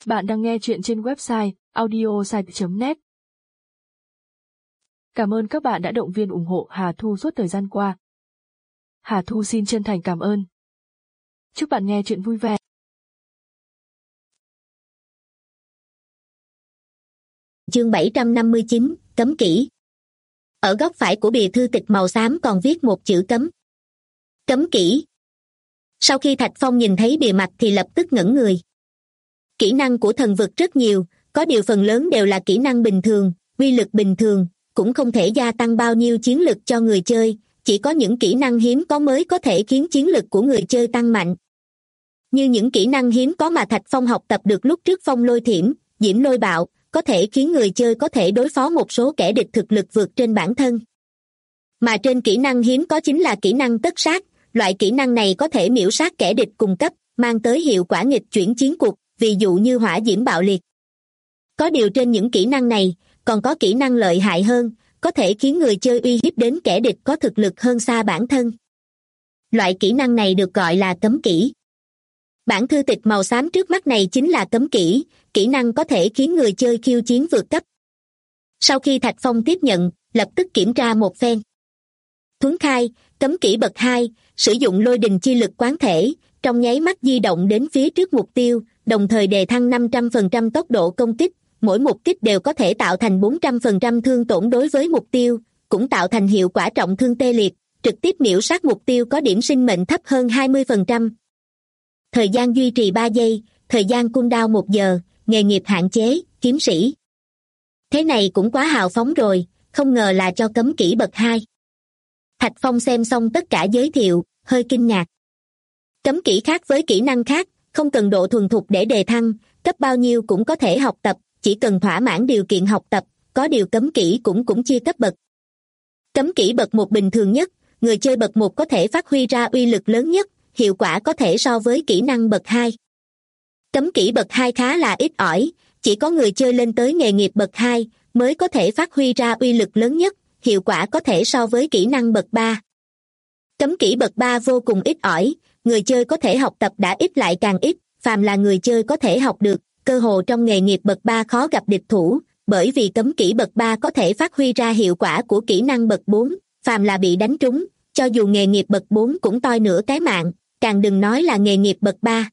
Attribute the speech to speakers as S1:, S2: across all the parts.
S1: Bạn đang nghe chuyện trên website audiosite.net. Cảm ơn các bạn đã động viên ủng hộ Hà Thu suốt thời gian qua. Hà Thu xin chân thành cảm ơn. Chúc bạn nghe chuyện vui vẻ.
S2: Chương 759, cấm kỹ. Ở góc phải của bìa thư tịch màu xám còn viết một chữ cấm. Cấm kỹ. Sau khi Thạch Phong nhìn thấy bìa mặt thì lập tức ngẩn người. Kỹ năng của thần vực rất nhiều, có điều phần lớn đều là kỹ năng bình thường, uy lực bình thường, cũng không thể gia tăng bao nhiêu chiến lực cho người chơi, chỉ có những kỹ năng hiếm có mới có thể khiến chiến lực của người chơi tăng mạnh. Như những kỹ năng hiếm có mà Thạch Phong học tập được lúc trước Phong Lôi Thiểm, Diễm Lôi Bạo, có thể khiến người chơi có thể đối phó một số kẻ địch thực lực vượt trên bản thân. Mà trên kỹ năng hiếm có chính là kỹ năng tất sát, loại kỹ năng này có thể miễu sát kẻ địch cùng cấp, mang tới hiệu quả nghịch chuyển chiến cuộc, ví dụ như hỏa diễm bạo liệt. Có điều trên những kỹ năng này, còn có kỹ năng lợi hại hơn, có thể khiến người chơi uy hiếp đến kẻ địch có thực lực hơn xa bản thân. Loại kỹ năng này được gọi là cấm kỹ. Bản thư tịch màu xám trước mắt này chính là cấm kỹ, kỹ năng có thể khiến người chơi khiêu chiến vượt cấp. Sau khi Thạch Phong tiếp nhận, lập tức kiểm tra một phen. Thuấn khai, cấm kỹ bậc 2, sử dụng lôi đình chi lực quán thể, trong nháy mắt di động đến phía trước mục tiêu, đồng thời đề thăng 500% tốc độ công kích, mỗi một kích đều có thể tạo thành 400% thương tổn đối với mục tiêu, cũng tạo thành hiệu quả trọng thương tê liệt, trực tiếp miễu sát mục tiêu có điểm sinh mệnh thấp hơn 20%. Thời gian duy trì 3 giây, thời gian cooldown 1 giờ, nghề nghiệp hạn chế, kiếm sĩ. Thế này cũng quá hào phóng rồi, không ngờ là cho cấm kỹ bậc 2. Thạch Phong xem xong tất cả giới thiệu, hơi kinh ngạc. Cấm kỹ khác với kỹ năng khác, không cần độ thuần thục để đề thăng, cấp bao nhiêu cũng có thể học tập, chỉ cần thỏa mãn điều kiện học tập, có điều cấm kỹ cũng chia cấp bậc. Cấm kỹ bậc 1 bình thường nhất, người chơi bậc 1 có thể phát huy ra uy lực lớn nhất, hiệu quả có thể so với kỹ năng bậc 2. Cấm kỹ bậc 2 khá là ít ỏi, chỉ có người chơi lên tới nghề nghiệp bậc 2 mới có thể phát huy ra uy lực lớn nhất, hiệu quả có thể so với kỹ năng bậc 3. Cấm kỹ bậc 3 vô cùng ít ỏi, người chơi có thể học tập đã ít lại càng ít, phàm là người chơi có thể học được, cơ hồ trong nghề nghiệp bậc 3 khó gặp địch thủ, bởi vì cấm kỹ bậc 3 có thể phát huy ra hiệu quả của kỹ năng bậc 4, phàm là bị đánh trúng, cho dù nghề nghiệp bậc 4 cũng toi nửa cái mạng, càng đừng nói là nghề nghiệp bậc 3.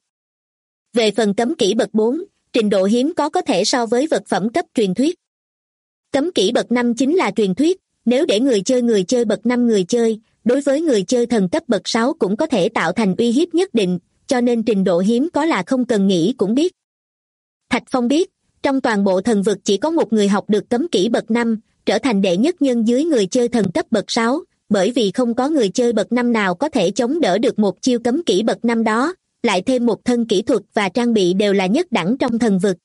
S2: Về phần cấm kỹ bậc 4, trình độ hiếm có thể so với vật phẩm cấp truyền thuyết. Cấm kỹ bậc 5 chính là truyền thuyết, nếu để người chơi bậc 5 người chơi, đối với người chơi thần cấp bậc 6 cũng có thể tạo thành uy hiếp nhất định, cho nên trình độ hiếm có là không cần nghĩ cũng biết. Thạch Phong biết, trong toàn bộ thần vực chỉ có một người học được cấm kỹ bậc 5, trở thành đệ nhất nhân dưới người chơi thần cấp bậc 6, bởi vì không có người chơi bậc 5 nào có thể chống đỡ được một chiêu cấm kỹ bậc 5 đó, lại thêm một thân kỹ thuật và trang bị đều là nhất đẳng trong thần vực.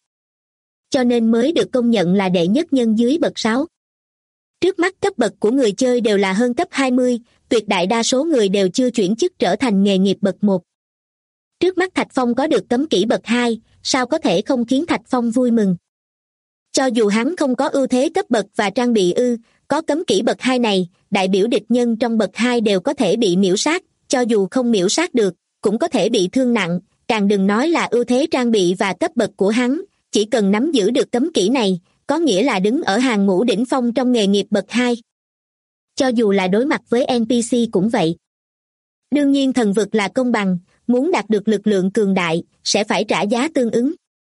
S2: Cho nên mới được công nhận là đệ nhất nhân dưới bậc 6. Trước mắt cấp bậc của người chơi đều là hơn cấp 20, tuyệt đại đa số người đều chưa chuyển chức trở thành nghề nghiệp bậc 1. Trước mắt Thạch Phong có được cấm kỹ bậc 2, sao có thể không khiến Thạch Phong vui mừng. Cho dù hắn không có ưu thế cấp bậc và trang bị có cấm kỹ bậc 2 này, đại biểu địch nhân trong bậc 2 đều có thể bị miễu sát, cho dù không miễu sát được, cũng có thể bị thương nặng, càng đừng nói là ưu thế trang bị và cấp bậc của hắn, chỉ cần nắm giữ được cấm kỹ này, có nghĩa là đứng ở hàng ngũ đỉnh phong trong nghề nghiệp bậc 2. Cho dù là đối mặt với NPC cũng vậy. Đương nhiên thần vực là công bằng, muốn đạt được lực lượng cường đại, sẽ phải trả giá tương ứng.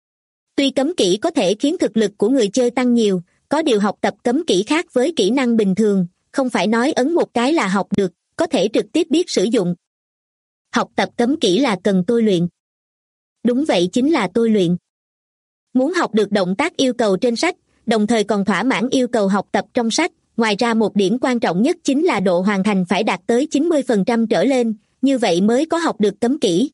S2: Tuy cấm kỹ có thể khiến thực lực của người chơi tăng nhiều, có điều học tập cấm kỹ khác với kỹ năng bình thường, không phải nói ấn một cái là học được, có thể trực tiếp biết sử dụng. Học tập cấm kỹ là cần tôi luyện. Đúng vậy, chính là tôi luyện. Muốn học được động tác yêu cầu trên sách, đồng thời còn thỏa mãn yêu cầu học tập trong sách, ngoài ra một điểm quan trọng nhất chính là độ hoàn thành phải đạt tới 90% trở lên, như vậy mới có học được cấm kỹ.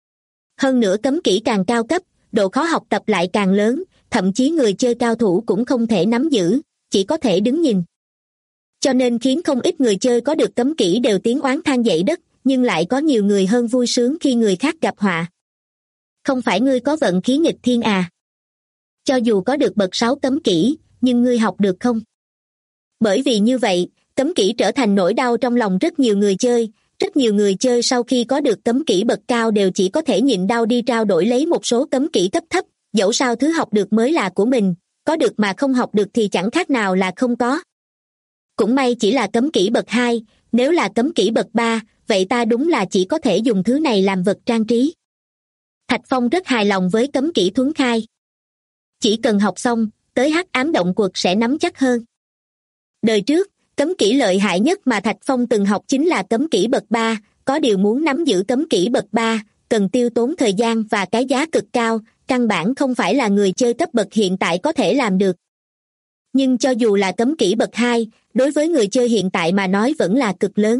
S2: Hơn nữa cấm kỹ càng cao cấp, độ khó học tập lại càng lớn, thậm chí người chơi cao thủ cũng không thể nắm giữ, chỉ có thể đứng nhìn. Cho nên khiến không ít người chơi có được cấm kỹ đều tiếng oán than dậy đất, nhưng lại có nhiều người hơn vui sướng khi người khác gặp họa. Không phải ngươi có vận khí nghịch thiên à? Cho dù có được bậc 6 cấm kỹ, nhưng ngươi học được không? Bởi vì như vậy, cấm kỹ trở thành nỗi đau trong lòng rất nhiều người chơi. Rất nhiều người chơi sau khi có được cấm kỹ bậc cao đều chỉ có thể nhịn đau đi trao đổi lấy một số cấm kỹ cấp thấp, dẫu sao thứ học được mới là của mình, có được mà không học được thì chẳng khác nào là không có. Cũng may chỉ là cấm kỹ bậc 2, nếu là cấm kỹ bậc 3, vậy ta đúng là chỉ có thể dùng thứ này làm vật trang trí. Thạch Phong rất hài lòng với cấm kỹ thuấn khai. Chỉ cần học xong, tới hắc ám động quật sẽ nắm chắc hơn. Đời trước, cấm kỹ lợi hại nhất mà Thạch Phong từng học chính là cấm kỹ bậc 3, có điều muốn nắm giữ cấm kỹ bậc 3, cần tiêu tốn thời gian và cái giá cực cao, căn bản không phải là người chơi cấp bậc hiện tại có thể làm được. Nhưng cho dù là cấm kỹ bậc 2, đối với người chơi hiện tại mà nói vẫn là cực lớn.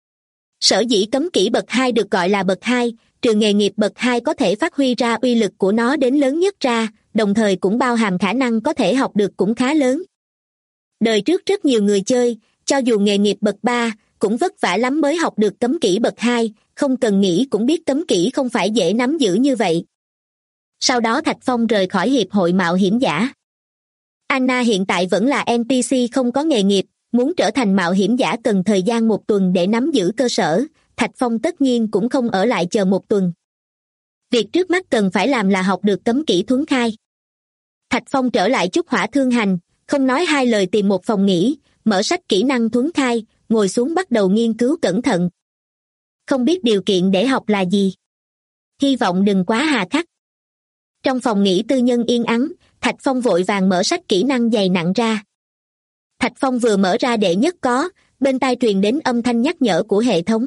S2: Sở dĩ cấm kỹ bậc 2 được gọi là bậc 2, trừ nghề nghiệp bậc 2 có thể phát huy ra uy lực của nó đến lớn nhất ra, đồng thời cũng bao hàm khả năng có thể học được cũng khá lớn. Đời trước rất nhiều người chơi, cho dù nghề nghiệp bậc 3, cũng vất vả lắm mới học được cấm kỹ bậc 2, không cần nghĩ cũng biết cấm kỹ không phải dễ nắm giữ như vậy. Sau đó Thạch Phong rời khỏi hiệp hội mạo hiểm giả. Anna hiện tại vẫn là NPC không có nghề nghiệp, muốn trở thành mạo hiểm giả cần thời gian 1 tuần để nắm giữ cơ sở, Thạch Phong tất nhiên cũng không ở lại chờ 1 tuần. Việc trước mắt cần phải làm là học được cấm kỹ thuấn khai. Thạch Phong trở lại Trúc Hỏa Thương Hành, không nói hai lời tìm một phòng nghỉ, mở sách kỹ năng thuấn khai, ngồi xuống bắt đầu nghiên cứu cẩn thận. Không biết điều kiện để học là gì. Hy vọng đừng quá hà khắc. Trong phòng nghỉ tư nhân yên ắng, Thạch Phong vội vàng mở sách kỹ năng dày nặng ra. Thạch Phong vừa mở ra đệ nhất có, bên tai truyền đến âm thanh nhắc nhở của hệ thống.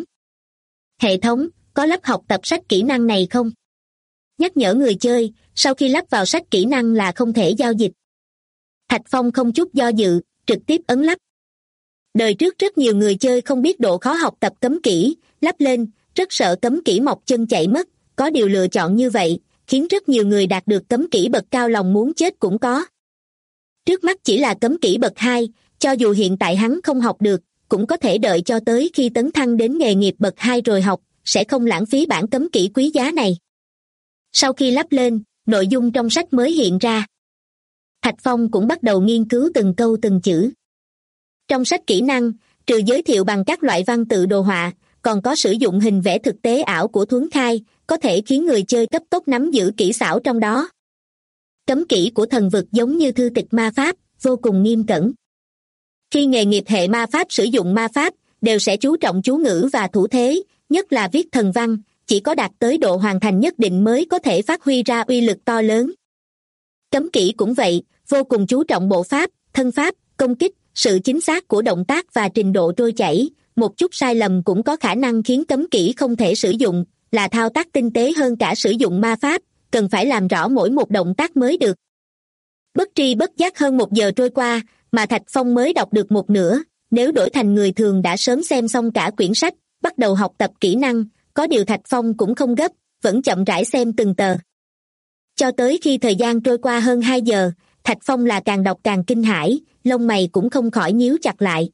S2: Hệ thống, có lắp học tập sách kỹ năng này không? Nhắc nhở người chơi, sau khi lắp vào sách kỹ năng là không thể giao dịch. Thạch Phong không chút do dự, trực tiếp ấn lắp. Đời trước rất nhiều người chơi không biết độ khó học tập cấm kỹ, lắp lên, rất sợ cấm kỹ mọc chân chạy mất, có điều lựa chọn như vậy, khiến rất nhiều người đạt được cấm kỹ bậc cao lòng muốn chết cũng có. Trước mắt chỉ là cấm kỹ bậc 2, cho dù hiện tại hắn không học được, cũng có thể đợi cho tới khi tấn thăng đến nghề nghiệp bậc 2 rồi học, sẽ không lãng phí bản cấm kỹ quý giá này. Sau khi lắp lên, nội dung trong sách mới hiện ra. Thạch Phong cũng bắt đầu nghiên cứu từng câu từng chữ. Trong sách kỹ năng, trừ giới thiệu bằng các loại văn tự đồ họa, còn có sử dụng hình vẽ thực tế ảo của thuấn khai, có thể khiến người chơi cấp tốc nắm giữ kỹ xảo trong đó. Cấm kỹ của thần vực giống như thư tịch ma pháp, vô cùng nghiêm cẩn. Khi nghề nghiệp hệ ma pháp sử dụng ma pháp, đều sẽ chú trọng chú ngữ và thủ thế, nhất là viết thần văn, chỉ có đạt tới độ hoàn thành nhất định mới có thể phát huy ra uy lực to lớn. Cấm kỹ cũng vậy, vô cùng chú trọng bộ pháp, thân pháp, công kích, sự chính xác của động tác và trình độ trôi chảy, một chút sai lầm cũng có khả năng khiến cấm kỹ không thể sử dụng, là thao tác tinh tế hơn cả sử dụng ma pháp, cần phải làm rõ mỗi một động tác mới được. Bất tri bất giác hơn 1 giờ trôi qua, mà Thạch Phong mới đọc được một nửa, nếu đổi thành người thường đã sớm xem xong cả quyển sách, bắt đầu học tập kỹ năng, có điều Thạch Phong cũng không gấp, vẫn chậm rãi xem từng tờ. Cho tới khi thời gian trôi qua hơn 2 giờ, Thạch Phong là càng đọc càng kinh hãi, lông mày cũng không khỏi nhíu chặt lại.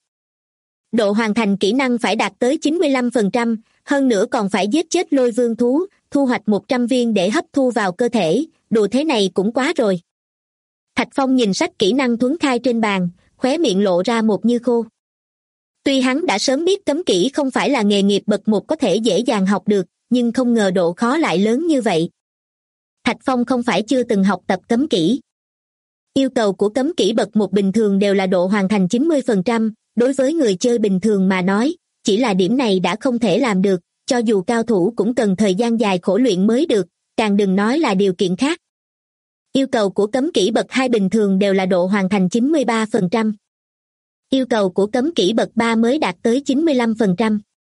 S2: Độ hoàn thành kỹ năng phải đạt tới 95%, hơn nữa còn phải giết chết lôi vương thú, thu hoạch 100 viên để hấp thu vào cơ thể, đồ thế này cũng quá rồi. Thạch Phong nhìn sách kỹ năng thuấn khai trên bàn, khóe miệng lộ ra một như khô. Tuy hắn đã sớm biết cấm kỹ không phải là nghề nghiệp bậc 1 có thể dễ dàng học được, nhưng không ngờ độ khó lại lớn như vậy. Thạch Phong không phải chưa từng học tập cấm kỹ. Yêu cầu của cấm kỹ bậc 1 bình thường đều là độ hoàn thành 90%, đối với người chơi bình thường mà nói, chỉ là điểm này đã không thể làm được, cho dù cao thủ cũng cần thời gian dài khổ luyện mới được, càng đừng nói là điều kiện khác. Yêu cầu của cấm kỹ bậc 2 bình thường đều là độ hoàn thành 93%. Yêu cầu của cấm kỹ bậc 3 mới đạt tới 95%.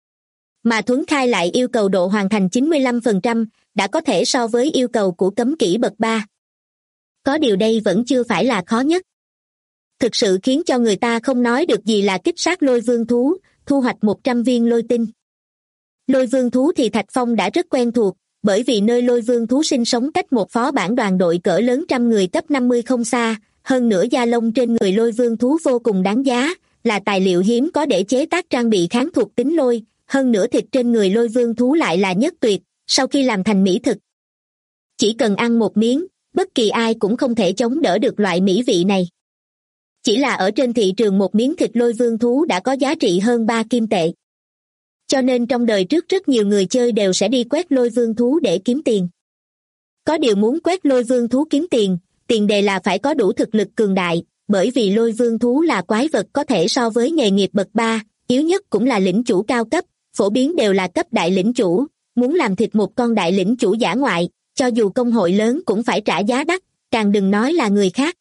S2: Mà thuấn khai lại yêu cầu độ hoàn thành 95%, đã có thể so với yêu cầu của cấm kỹ bậc 3. Có điều đây vẫn chưa phải là khó nhất. Thực sự khiến cho người ta không nói được gì là kích sát lôi vương thú, thu hoạch 100 viên lôi tinh. Lôi vương thú thì Thạch Phong đã rất quen thuộc, bởi vì nơi lôi vương thú sinh sống cách một phó bản đoàn đội cỡ lớn 100 người cấp 50 không xa, hơn nữa da lông trên người lôi vương thú vô cùng đáng giá, là tài liệu hiếm có để chế tác trang bị kháng thuộc tính lôi, hơn nữa thịt trên người lôi vương thú lại là nhất tuyệt, sau khi làm thành mỹ thực. Chỉ cần ăn một miếng, bất kỳ ai cũng không thể chống đỡ được loại mỹ vị này. Chỉ là ở trên thị trường một miếng thịt lôi vương thú đã có giá trị hơn 3 kim tệ. Cho nên trong đời trước rất nhiều người chơi đều sẽ đi quét lôi vương thú để kiếm tiền. Có điều muốn quét lôi vương thú kiếm tiền, tiền đề là phải có đủ thực lực cường đại, bởi vì lôi vương thú là quái vật có thể so với nghề nghiệp bậc 3, yếu nhất cũng là lĩnh chủ cao cấp, phổ biến đều là cấp đại lĩnh chủ, muốn làm thịt một con đại lĩnh chủ dã ngoại, cho dù công hội lớn cũng phải trả giá đắt, càng đừng nói là người khác.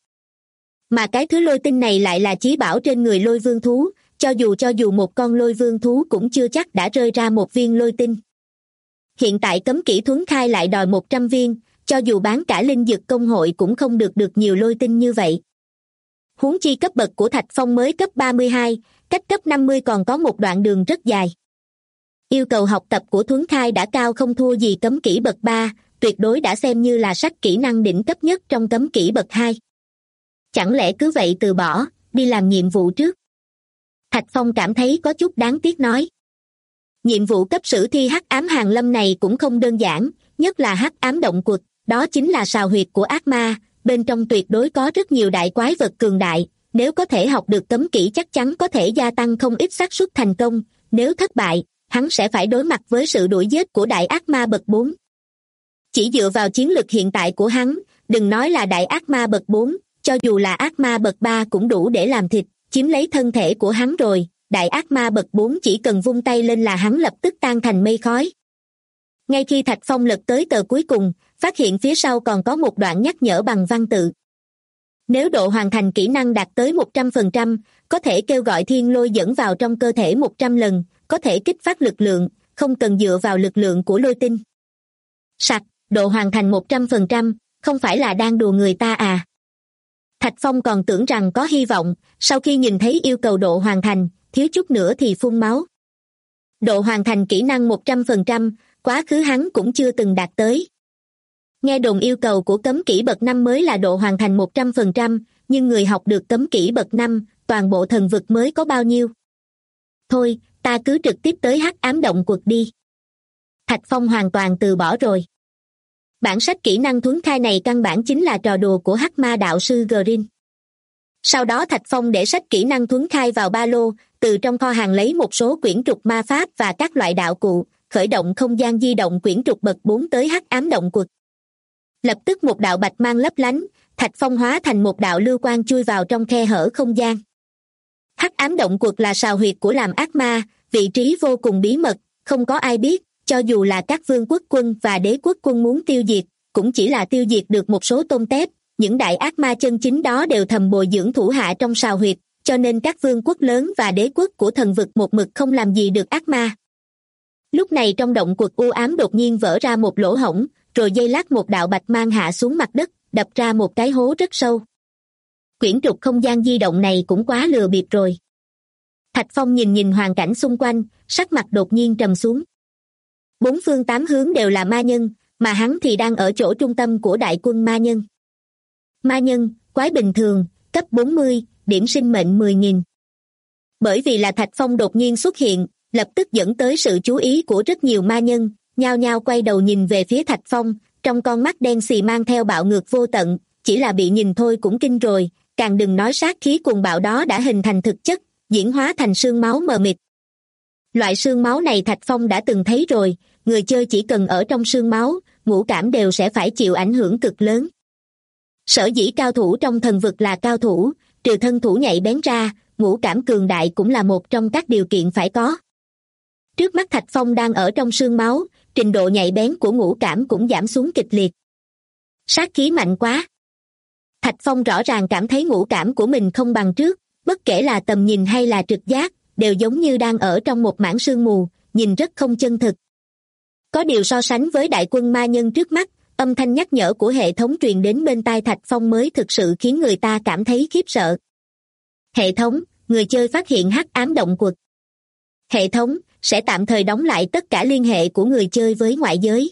S2: Mà cái thứ lôi tinh này lại là chí bảo trên người lôi vương thú, cho dù một con lôi vương thú cũng chưa chắc đã rơi ra một viên lôi tinh. Hiện tại cấm kỹ thuấn khai lại đòi 100 viên, cho dù bán cả linh dược công hội cũng không được nhiều lôi tinh như vậy. Huống chi cấp bậc của Thạch Phong mới cấp 32, cách cấp 50 còn có một đoạn đường rất dài. Yêu cầu học tập của thuấn khai đã cao không thua gì cấm kỹ bậc 3, tuyệt đối đã xem như là sách kỹ năng đỉnh cấp nhất trong cấm kỹ bậc 2. Chẳng lẽ cứ vậy từ bỏ, đi làm nhiệm vụ trước? Thạch Phong cảm thấy có chút đáng tiếc nói. Nhiệm vụ cấp sử thi hắc ám hàng lâm này cũng không đơn giản, nhất là hắc ám động quật, đó chính là sào huyệt của ác ma, bên trong tuyệt đối có rất nhiều đại quái vật cường đại, nếu có thể học được cấm kỹ chắc chắn có thể gia tăng không ít xác suất thành công, nếu thất bại, hắn sẽ phải đối mặt với sự đuổi giết của đại ác ma bậc 4. Chỉ dựa vào chiến lực hiện tại của hắn, đừng nói là đại ác ma bậc 4, cho dù là ác ma bậc 3 cũng đủ để làm thịt, chiếm lấy thân thể của hắn rồi, đại ác ma bậc 4 chỉ cần vung tay lên là hắn lập tức tan thành mây khói. Ngay khi Thạch Phong lật tới tờ cuối cùng, phát hiện phía sau còn có một đoạn nhắc nhở bằng văn tự. Nếu độ hoàn thành kỹ năng đạt tới 100%, có thể kêu gọi thiên lôi dẫn vào trong cơ thể 100 lần, có thể kích phát lực lượng, không cần dựa vào lực lượng của lôi tinh. Sặc, độ hoàn thành 100%, không phải là đang đùa người ta à? Thạch Phong còn tưởng rằng có hy vọng, sau khi nhìn thấy yêu cầu độ hoàn thành, thiếu chút nữa thì phun máu. Độ hoàn thành kỹ năng 100%, quá khứ hắn cũng chưa từng đạt tới. Nghe đồn yêu cầu của cấm kỹ bậc 5 mới là độ hoàn thành 100%, nhưng người học được cấm kỹ bậc 5, toàn bộ thần vực mới có bao nhiêu? Thôi, ta cứ trực tiếp tới hắc ám động quật đi. Thạch Phong hoàn toàn từ bỏ rồi. Bản sách kỹ năng thuấn khai này căn bản chính là trò đùa của hắc ma đạo sư Green. Sau đó Thạch Phong để sách kỹ năng thuấn khai vào ba lô, từ trong kho hàng lấy một số quyển trục ma pháp và các loại đạo cụ, khởi động không gian di động quyển trục bậc 4 tới hắc ám động quật. Lập tức một đạo bạch mang lấp lánh, Thạch Phong hóa thành một đạo lưu quang chui vào trong khe hở không gian. Hắc ám động quật là sào huyệt của làm ác ma, vị trí vô cùng bí mật, không có ai biết, cho dù là các vương quốc quân và đế quốc quân muốn tiêu diệt, cũng chỉ là tiêu diệt được một số tôm tép, những đại ác ma chân chính đó đều thầm bồi dưỡng thủ hạ trong sào huyệt, cho nên các vương quốc lớn và đế quốc của thần vực một mực không làm gì được ác ma. Lúc này trong động quật u ám đột nhiên vỡ ra một lỗ hổng, rồi giây lát một đạo bạch mang hạ xuống mặt đất, đập ra một cái hố rất sâu. Quyển trục không gian di động này cũng quá lừa bịp rồi. Thạch Phong nhìn hoàn cảnh xung quanh, sắc mặt đột nhiên trầm xuống. Bốn phương tám hướng đều là ma nhân, mà hắn thì đang ở chỗ trung tâm của đại quân ma nhân. Ma nhân, quái bình thường, cấp 40, điểm sinh mệnh 10.000. Bởi vì là Thạch Phong đột nhiên xuất hiện, lập tức dẫn tới sự chú ý của rất nhiều ma nhân, nhao nhao quay đầu nhìn về phía Thạch Phong, trong con mắt đen xì mang theo bạo ngược vô tận, chỉ là bị nhìn thôi cũng kinh rồi, càng đừng nói sát khí cuồng bạo đó đã hình thành thực chất, diễn hóa thành sương máu mờ mịt. Loại sương máu này Thạch Phong đã từng thấy rồi, người chơi chỉ cần ở trong sương máu, ngũ cảm đều sẽ phải chịu ảnh hưởng cực lớn. Sở dĩ cao thủ trong thần vực là cao thủ, trừ thân thủ nhạy bén ra, ngũ cảm cường đại cũng là một trong các điều kiện phải có. Trước mắt Thạch Phong đang ở trong sương máu, trình độ nhạy bén của ngũ cảm cũng giảm xuống kịch liệt. Sát khí mạnh quá. Thạch Phong rõ ràng cảm thấy ngũ cảm của mình không bằng trước, bất kể là tầm nhìn hay là trực giác, đều giống như đang ở trong một mảng sương mù, nhìn rất không chân thực. Có điều so sánh với đại quân ma nhân trước mắt, âm thanh nhắc nhở của hệ thống truyền đến bên tai Thạch Phong mới thực sự khiến người ta cảm thấy khiếp sợ. Hệ thống, người chơi phát hiện hắc ám động quật. Hệ thống sẽ tạm thời đóng lại tất cả liên hệ của người chơi với ngoại giới.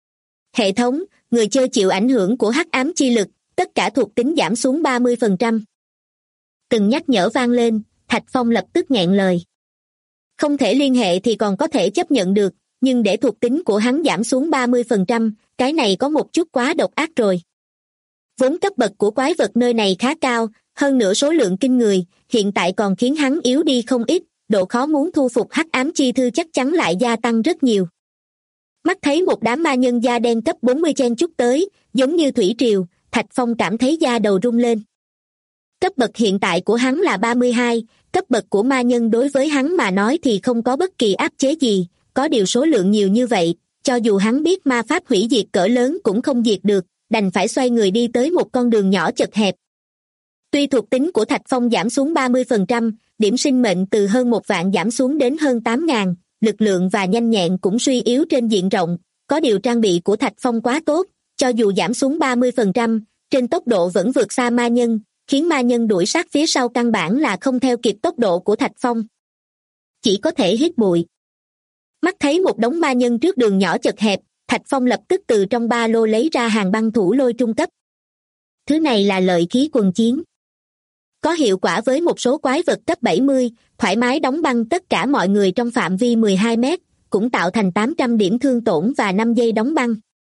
S2: Hệ thống, người chơi chịu ảnh hưởng của hắc ám chi lực, tất cả thuộc tính giảm xuống 30%. Từng nhắc nhở vang lên, Thạch Phong lập tức nghẹn lời. Không thể liên hệ thì còn có thể chấp nhận được, nhưng để thuộc tính của hắn giảm xuống 30%, cái này có một chút quá độc ác rồi. Vốn cấp bậc của quái vật nơi này khá cao, hơn nữa số lượng kinh người, hiện tại còn khiến hắn yếu đi không ít, độ khó muốn thu phục hắc ám chi thư chắc chắn lại gia tăng rất nhiều. Mắt thấy một đám ma nhân da đen cấp 40 chen chúc tới, giống như thủy triều, Thạch Phong cảm thấy da đầu rung lên. Cấp bậc hiện tại của hắn là 32, cấp bậc của ma nhân đối với hắn mà nói thì không có bất kỳ áp chế gì, có điều số lượng nhiều như vậy, cho dù hắn biết ma pháp hủy diệt cỡ lớn cũng không diệt được, đành phải xoay người đi tới một con đường nhỏ chật hẹp. Tuy thuộc tính của Thạch Phong giảm xuống 30%, điểm sinh mệnh từ hơn 1 vạn giảm xuống đến hơn 8.000, lực lượng và nhanh nhẹn cũng suy yếu trên diện rộng, có điều trang bị của Thạch Phong quá tốt, cho dù giảm xuống 30%, trên tốc độ vẫn vượt xa ma nhân, khiến ma nhân đuổi sát phía sau căn bản là không theo kịp tốc độ của Thạch Phong. Chỉ có thể hít bụi. Mắt thấy một đống ma nhân trước đường nhỏ chật hẹp, Thạch Phong lập tức từ trong ba lô lấy ra hàng băng thủ lôi trung cấp. Thứ này là lợi khí quần chiến. Có hiệu quả với một số quái vật cấp 70, thoải mái đóng băng tất cả mọi người trong phạm vi 12 mét, cũng tạo thành 800 điểm thương tổn và 5 giây đóng băng.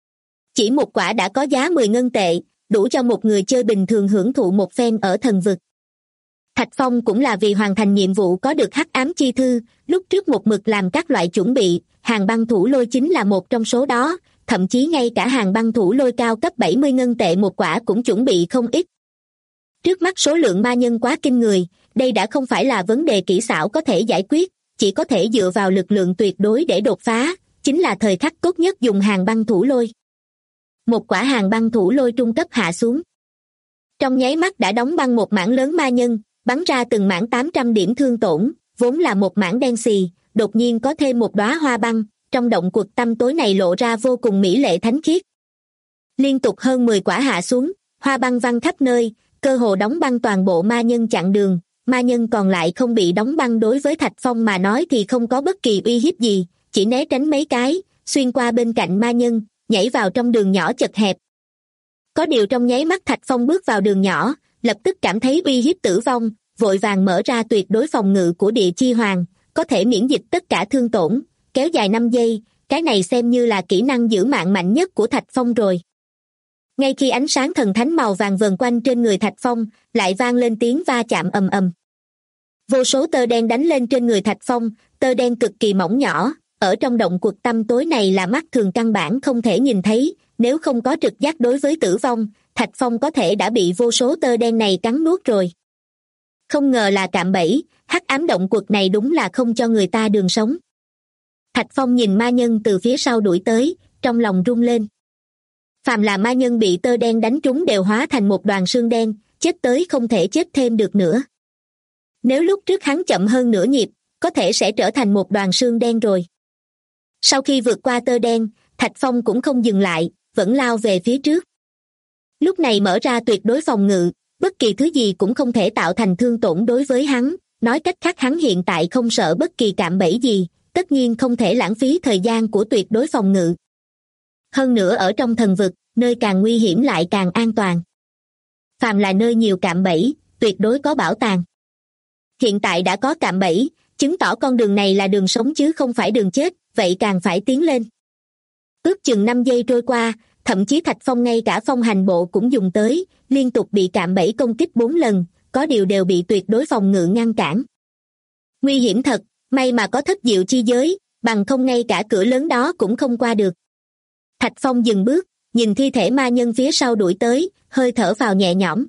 S2: Chỉ một quả đã có giá 10 ngân tệ, đủ cho một người chơi bình thường hưởng thụ một phen ở thần vực. Thạch Phong cũng là vì hoàn thành nhiệm vụ có được hắc ám chi thư, lúc trước một mực làm các loại chuẩn bị, hàng băng thủ lôi chính là một trong số đó, thậm chí ngay cả hàng băng thủ lôi cao cấp 70 ngân tệ một quả cũng chuẩn bị không ít. Trước mắt số lượng ma nhân quá kinh người, đây đã không phải là vấn đề kỹ xảo có thể giải quyết, chỉ có thể dựa vào lực lượng tuyệt đối để đột phá, chính là thời khắc tốt nhất dùng hàng băng thủ lôi. Một quả hàng băng thủ lôi trung cấp hạ xuống. Trong nháy mắt đã đóng băng một mảng lớn ma nhân, bắn ra từng mảng 800 điểm thương tổn, vốn là một mảng đen xì, đột nhiên có thêm một đóa hoa băng, trong động quật tăm tối này lộ ra vô cùng mỹ lệ thánh khiết. Liên tục hơn 10 quả hạ xuống, hoa băng văng khắp nơi, cơ hồ đóng băng toàn bộ ma nhân chặn đường, ma nhân còn lại không bị đóng băng đối với Thạch Phong mà nói thì không có bất kỳ uy hiếp gì, chỉ né tránh mấy cái, xuyên qua bên cạnh ma nhân, nhảy vào trong đường nhỏ chật hẹp. Có điều trong nháy mắt Thạch Phong bước vào đường nhỏ, lập tức cảm thấy uy hiếp tử vong, vội vàng mở ra tuyệt đối phòng ngự của địa chi hoàng, có thể miễn dịch tất cả thương tổn, kéo dài 5 giây, cái này xem như là kỹ năng giữ mạng mạnh nhất của Thạch Phong rồi. Ngay khi ánh sáng thần thánh màu vàng vờn quanh trên người Thạch Phong, lại vang lên tiếng va chạm ầm ầm. Vô số tơ đen đánh lên trên người Thạch Phong, tơ đen cực kỳ mỏng nhỏ, ở trong động quật tăm tối này là mắt thường căn bản không thể nhìn thấy, nếu không có trực giác đối với tử vong, Thạch Phong có thể đã bị vô số tơ đen này cắn nuốt rồi. Không ngờ là cạm bẫy, hắc ám động quật này đúng là không cho người ta đường sống. Thạch Phong nhìn ma nhân từ phía sau đuổi tới, trong lòng rung lên. Phàm là ma nhân bị tơ đen đánh trúng đều hóa thành một đoàn xương đen, chết tới không thể chết thêm được nữa. Nếu lúc trước hắn chậm hơn nửa nhịp, có thể sẽ trở thành một đoàn xương đen rồi. Sau khi vượt qua tơ đen, Thạch Phong cũng không dừng lại, vẫn lao về phía trước. Lúc này mở ra tuyệt đối phòng ngự, bất kỳ thứ gì cũng không thể tạo thành thương tổn đối với hắn, nói cách khác hắn hiện tại không sợ bất kỳ cạm bẫy gì, tất nhiên không thể lãng phí thời gian của tuyệt đối phòng ngự. Hơn nữa ở trong thần vực, nơi càng nguy hiểm lại càng an toàn. Phàm là nơi nhiều cạm bẫy, tuyệt đối có bảo tàng. Hiện tại đã có cạm bẫy, chứng tỏ con đường này là đường sống chứ không phải đường chết, vậy càng phải tiến lên. Ước chừng 5 giây trôi qua, thậm chí Thạch Phong ngay cả phong hành bộ cũng dùng tới, liên tục bị cạm bẫy công kích 4 lần, có điều đều bị tuyệt đối phòng ngự ngăn cản. Nguy hiểm thật, may mà có thất diệu chi giới, bằng không ngay cả cửa lớn đó cũng không qua được. Thạch Phong dừng bước, nhìn thi thể ma nhân phía sau đuổi tới, hơi thở vào nhẹ nhõm.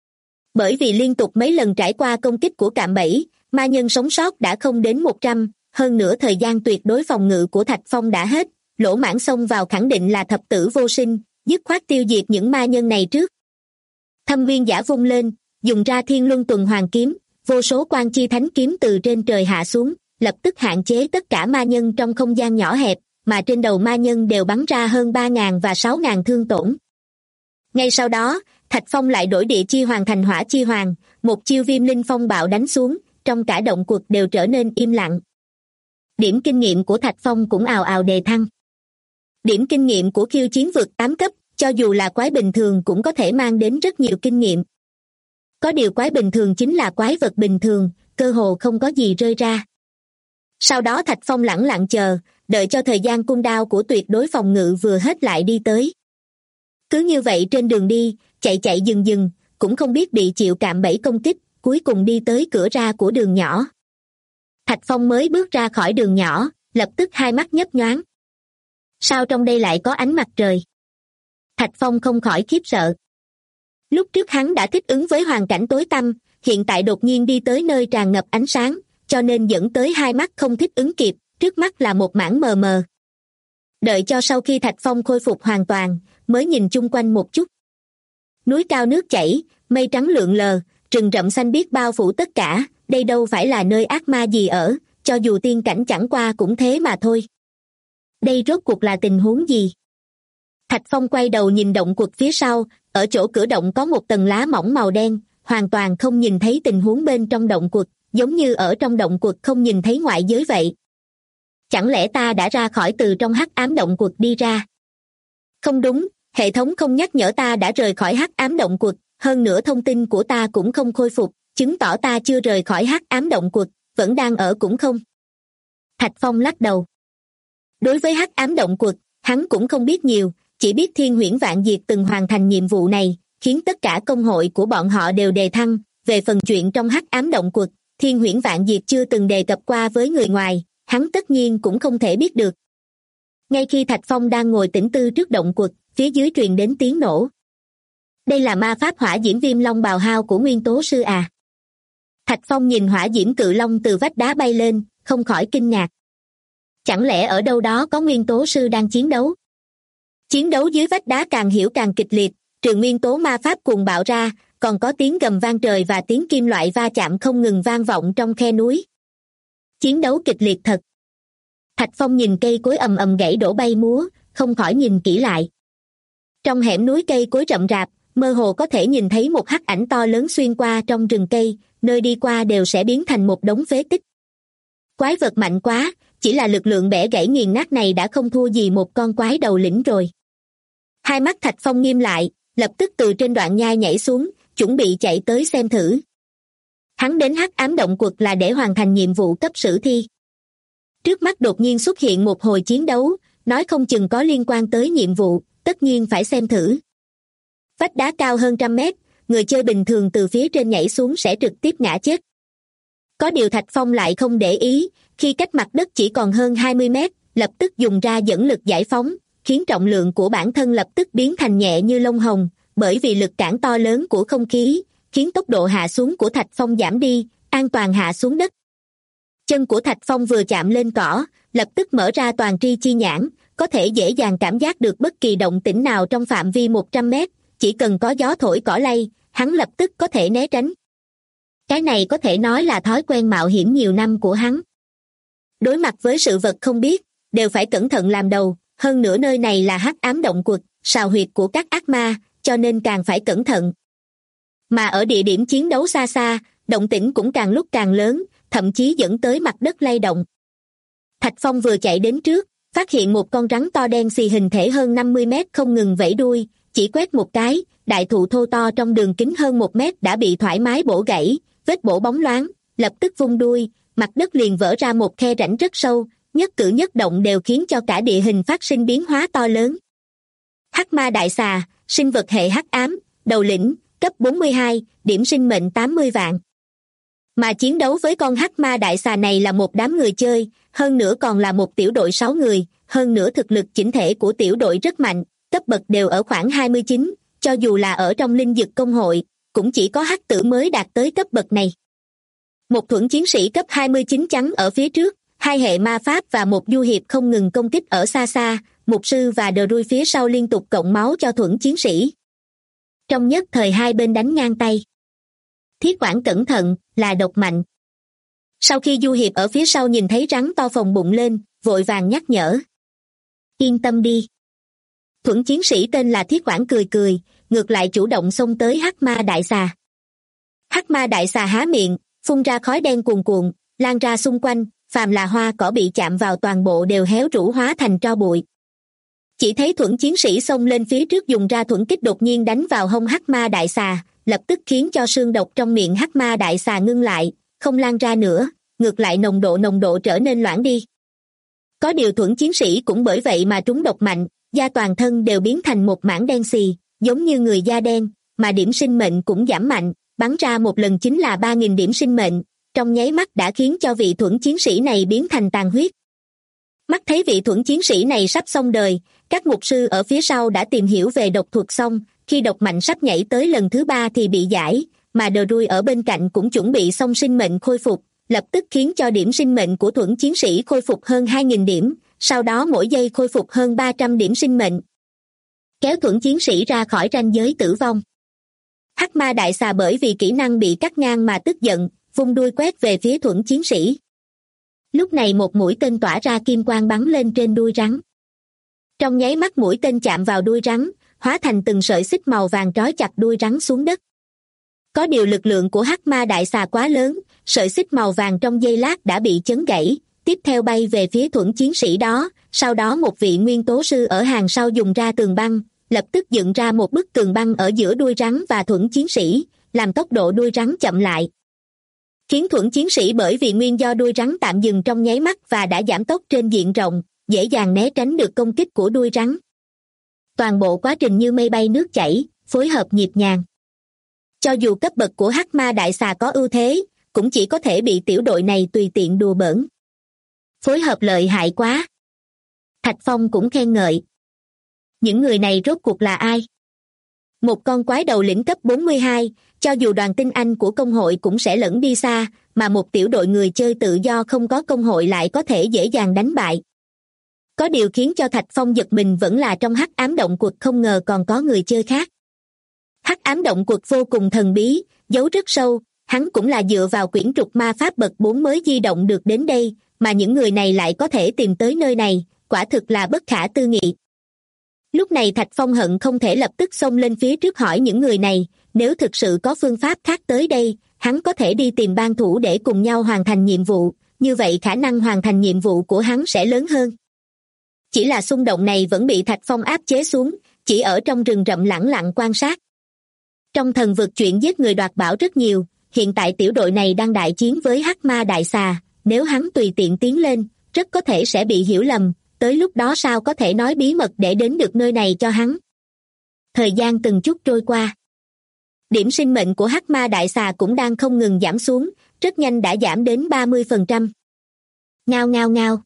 S2: Bởi vì liên tục mấy lần trải qua công kích của cạm bẫy, ma nhân sống sót đã không đến 100, hơn nữa thời gian tuyệt đối phòng ngự của Thạch Phong đã hết, lỗ mãng xông vào khẳng định là thập tử vô sinh, dứt khoát tiêu diệt những ma nhân này trước. Thâm Nguyên Giả vung lên, dùng ra Thiên Luân Tuần Hoàn Kiếm, vô số quan chi thánh kiếm từ trên trời hạ xuống, lập tức hạn chế tất cả ma nhân trong không gian nhỏ hẹp, mà trên đầu ma nhân đều bắn ra hơn 3.000 và 6.000 thương tổn. Ngay sau đó, Thạch Phong lại đổi địa chi hoàng thành hỏa chi hoàng, một chiêu viêm linh phong bạo đánh xuống, trong cả động quật đều trở nên im lặng. Điểm kinh nghiệm của Thạch Phong cũng ào ào đề thăng. Điểm kinh nghiệm của khiêu chiến vượt 8 cấp, cho dù là quái bình thường cũng có thể mang đến rất nhiều kinh nghiệm. Có điều quái bình thường chính là quái vật bình thường, cơ hồ không có gì rơi ra. Sau đó Thạch Phong lẳng lặng chờ, đợi cho thời gian cooldown của tuyệt đối phòng ngự vừa hết lại đi tới. Cứ như vậy trên đường đi, chạy dừng, cũng không biết bị chịu cạm bẫy công kích, cuối cùng đi tới cửa ra của đường nhỏ. Thạch Phong mới bước ra khỏi đường nhỏ, lập tức hai mắt nhấp nhoáng. Sao trong đây lại có ánh mặt trời? Thạch Phong không khỏi khiếp sợ. Lúc trước hắn đã thích ứng với hoàn cảnh tối tăm, hiện tại đột nhiên đi tới nơi tràn ngập ánh sáng, cho nên dẫn tới hai mắt không thích ứng kịp, trước mắt là một mảng mờ mờ. Đợi cho sau khi Thạch Phong khôi phục hoàn toàn, mới nhìn chung quanh một chút. Núi cao nước chảy, mây trắng lượn lờ, rừng rậm xanh biếc bao phủ tất cả, đây đâu phải là nơi ác ma gì ở, cho dù tiên cảnh chẳng qua cũng thế mà thôi. Đây rốt cuộc là tình huống gì? Thạch Phong quay đầu nhìn động quật phía sau, ở chỗ cửa động có một tầng lá mỏng màu đen, hoàn toàn không nhìn thấy tình huống bên trong động quật, giống như ở trong động quật không nhìn thấy ngoại giới vậy. Chẳng lẽ ta đã ra khỏi từ trong hắc ám động quật đi ra? Không đúng, hệ thống không nhắc nhở ta đã rời khỏi hắc ám động quật, hơn nữa thông tin của ta cũng không khôi phục, chứng tỏ ta chưa rời khỏi hắc ám động quật, vẫn đang ở cũng không. Thạch Phong lắc đầu. Đối với hắc ám động quật, hắn cũng không biết nhiều, chỉ biết Thiên Huyễn Vạn Diệt từng hoàn thành nhiệm vụ này, khiến tất cả công hội của bọn họ đều đề thăng. Về phần chuyện trong hắc ám động quật, Thiên Huyễn Vạn Diệt chưa từng đề cập qua với người ngoài, hắn tất nhiên cũng không thể biết được. Ngay khi Thạch Phong đang ngồi tĩnh tư trước động quật, phía dưới truyền đến tiếng nổ. Đây là ma pháp hỏa diễm viêm long bào hao của Nguyên Tố Sư à? Thạch Phong nhìn hỏa diễm cự long từ vách đá bay lên, không khỏi kinh ngạc. Chẳng lẽ ở đâu đó có Nguyên Tố Sư đang chiến đấu? Chiến đấu dưới vách đá càng hiểu càng kịch liệt, trường nguyên tố ma pháp cuồng bạo ra, còn có tiếng gầm vang trời và tiếng kim loại va chạm không ngừng vang vọng trong khe núi. Chiến đấu kịch liệt thật. Thạch Phong nhìn cây cối ầm ầm gãy đổ bay múa, không khỏi nhìn kỹ lại. Trong hẻm núi cây cối rậm rạp, mơ hồ có thể nhìn thấy một hắc ảnh to lớn xuyên qua trong rừng cây, nơi đi qua đều sẽ biến thành một đống phế tích. Quái vật mạnh quá, chỉ là lực lượng bẻ gãy nghiền nát này đã không thua gì một con quái đầu lĩnh rồi. Hai mắt Thạch Phong nghiêm lại, lập tức từ trên đoạn nhai nhảy xuống, chuẩn bị chạy tới xem thử. Hắn đến hắc ám động quật là để hoàn thành nhiệm vụ cấp sử thi. Trước mắt đột nhiên xuất hiện một hồi chiến đấu, nói không chừng có liên quan tới nhiệm vụ, tất nhiên phải xem thử. Vách đá cao hơn 100 mét, người chơi bình thường từ phía trên nhảy xuống sẽ trực tiếp ngã chết. Có điều Thạch Phong lại không để ý, khi cách mặt đất chỉ còn hơn 20 mét, lập tức dùng ra dẫn lực giải phóng, khiến trọng lượng của bản thân lập tức biến thành nhẹ như lông hồng, bởi vì lực cản to lớn của không khí, khiến tốc độ hạ xuống của Thạch Phong giảm đi, an toàn hạ xuống đất. Chân của Thạch Phong vừa chạm lên cỏ, lập tức mở ra toàn tri chi nhãn, có thể dễ dàng cảm giác được bất kỳ động tĩnh nào trong phạm vi 100 mét, chỉ cần có gió thổi cỏ lay, hắn lập tức có thể né tránh. Cái này có thể nói là thói quen mạo hiểm nhiều năm của hắn. Đối mặt với sự vật không biết, đều phải cẩn thận làm đầu, hơn nữa nơi này là hắc ám động quật, sào huyệt của các ác ma, cho nên càng phải cẩn thận. Mà ở địa điểm chiến đấu xa xa, động tĩnh cũng càng lúc càng lớn, thậm chí dẫn tới mặt đất lay động. Thạch Phong vừa chạy đến trước, phát hiện một con rắn to đen xì hình thể hơn 50 mét không ngừng vẫy đuôi, chỉ quét một cái, đại thụ thô to trong đường kính hơn 1 mét đã bị thoải mái bổ gãy, vết bổ bóng loáng, lập tức vung đuôi, mặt đất liền vỡ ra một khe rãnh rất sâu, nhất cử nhất động đều khiến cho cả địa hình phát sinh biến hóa to lớn. Hắc ma đại xà, sinh vật hệ hắc ám, đầu lĩnh, cấp 42, điểm sinh mệnh 80 vạn. Mà chiến đấu với con hắc ma đại xà này là một đám người chơi, hơn nữa còn là một tiểu đội 6 người, hơn nữa thực lực chỉnh thể của tiểu đội rất mạnh, cấp bậc đều ở khoảng 29, cho dù là ở trong linh dực công hội, cũng chỉ có hắc tử mới đạt tới cấp bậc này. Một thuẫn chiến sĩ cấp 29 trắng ở phía trước, hai hệ ma pháp và một du hiệp không ngừng công kích ở xa xa, mục sư và đờ rui phía sau liên tục cộng máu cho thuẫn chiến sĩ. Trong nhất thời hai bên đánh ngang tay. Thiết quản cẩn thận, là độc mạnh. Sau khi du hiệp ở phía sau nhìn thấy rắn to phồng bụng lên, vội vàng nhắc nhở. Yên tâm đi. Thuẫn chiến sĩ tên là Thiết quản cười cười, ngược lại chủ động xông tới hắc ma đại xà. Hắc ma đại xà há miệng, phun ra khói đen cuồn cuộn, lan ra xung quanh, phàm là hoa cỏ bị chạm vào toàn bộ đều héo rũ hóa thành tro bụi. Chỉ thấy thuẫn chiến sĩ xông lên phía trước dùng ra thuẫn kích đột nhiên đánh vào hông hắc ma đại xà, lập tức khiến cho xương độc trong miệng hắc ma đại xà ngưng lại, không lan ra nữa, ngược lại nồng độ trở nên loãng đi. Có điều thuẫn chiến sĩ cũng bởi vậy mà trúng độc mạnh, da toàn thân đều biến thành một mảng đen xì, giống như người da đen, mà điểm sinh mệnh cũng giảm mạnh, bắn ra một lần chính là 3.000 điểm sinh mệnh, trong nháy mắt đã khiến cho vị thuẫn chiến sĩ này biến thành tàn huyết. Mắt thấy vị thuẫn chiến sĩ này sắp xong đời, các mục sư ở phía sau đã tìm hiểu về độc thuật xong, khi độc mạnh sắp nhảy tới lần thứ 3 thì bị giải, mà đờ rui ở bên cạnh cũng chuẩn bị xong sinh mệnh khôi phục, lập tức khiến cho điểm sinh mệnh của thuẫn chiến sĩ khôi phục hơn 2.000 điểm, sau đó mỗi giây khôi phục hơn 300 điểm sinh mệnh. Kéo thuẫn chiến sĩ ra khỏi ranh giới tử vong. Hắc ma đại xà bởi vì kỹ năng bị cắt ngang mà tức giận, vung đuôi quét về phía thuẫn chiến sĩ. Lúc này một mũi tên tỏa ra kim quang bắn lên trên đuôi rắn. Trong nháy mắt mũi tên chạm vào đuôi rắn, hóa thành từng sợi xích màu vàng trói chặt đuôi rắn xuống đất. Có điều lực lượng của hắc ma đại xà quá lớn, sợi xích màu vàng trong giây lát đã bị chấn gãy, tiếp theo bay về phía thuẫn chiến sĩ đó, sau đó một vị nguyên tố sư ở hàng sau dùng ra tường băng, lập tức dựng ra một bức tường băng ở giữa đuôi rắn và thuẫn chiến sĩ, làm tốc độ đuôi rắn chậm lại. Khiến thuẫn chiến sĩ bởi vì nguyên do đuôi rắn tạm dừng trong nháy mắt và đã giảm tốc trên diện rộng, dễ dàng né tránh được công kích của đuôi rắn. Toàn bộ quá trình như mây bay nước chảy, phối hợp nhịp nhàng. Cho dù cấp bậc của hắc ma đại xà có ưu thế, cũng chỉ có thể bị tiểu đội này tùy tiện đùa bỡn. Phối hợp lợi hại quá. Thạch Phong cũng khen ngợi. Những người này rốt cuộc là ai? Một con quái đầu lĩnh cấp 42, cho dù đoàn tinh anh của công hội cũng sẽ lẫn đi xa, mà một tiểu đội người chơi tự do không có công hội lại có thể dễ dàng đánh bại. Có điều khiến cho Thạch Phong giật mình vẫn là trong hắc ám động quật không ngờ còn có người chơi khác. Hắc ám động quật vô cùng thần bí, giấu rất sâu, hắn cũng là dựa vào quyển trục ma pháp bậc 4 mới di động được đến đây, mà những người này lại có thể tìm tới nơi này, quả thực là bất khả tư nghị. Lúc này Thạch Phong hận không thể lập tức xông lên phía trước hỏi những người này, nếu thực sự có phương pháp khác tới đây, hắn có thể đi tìm ban thủ để cùng nhau hoàn thành nhiệm vụ, như vậy khả năng hoàn thành nhiệm vụ của hắn sẽ lớn hơn. Chỉ là xung động này vẫn bị Thạch Phong áp chế xuống, chỉ ở trong rừng rậm lẳng lặng quan sát. Trong thần vực chuyện giết người đoạt bảo rất nhiều, hiện tại tiểu đội này đang đại chiến với hắc ma đại xà, nếu hắn tùy tiện tiến lên, rất có thể sẽ bị hiểu lầm, tới lúc đó sao có thể nói bí mật để đến được nơi này cho hắn. Thời gian từng chút trôi qua. Điểm sinh mệnh của hắc ma đại xà cũng đang không ngừng giảm xuống, rất nhanh đã giảm đến 30%. Ngao ngao ngao.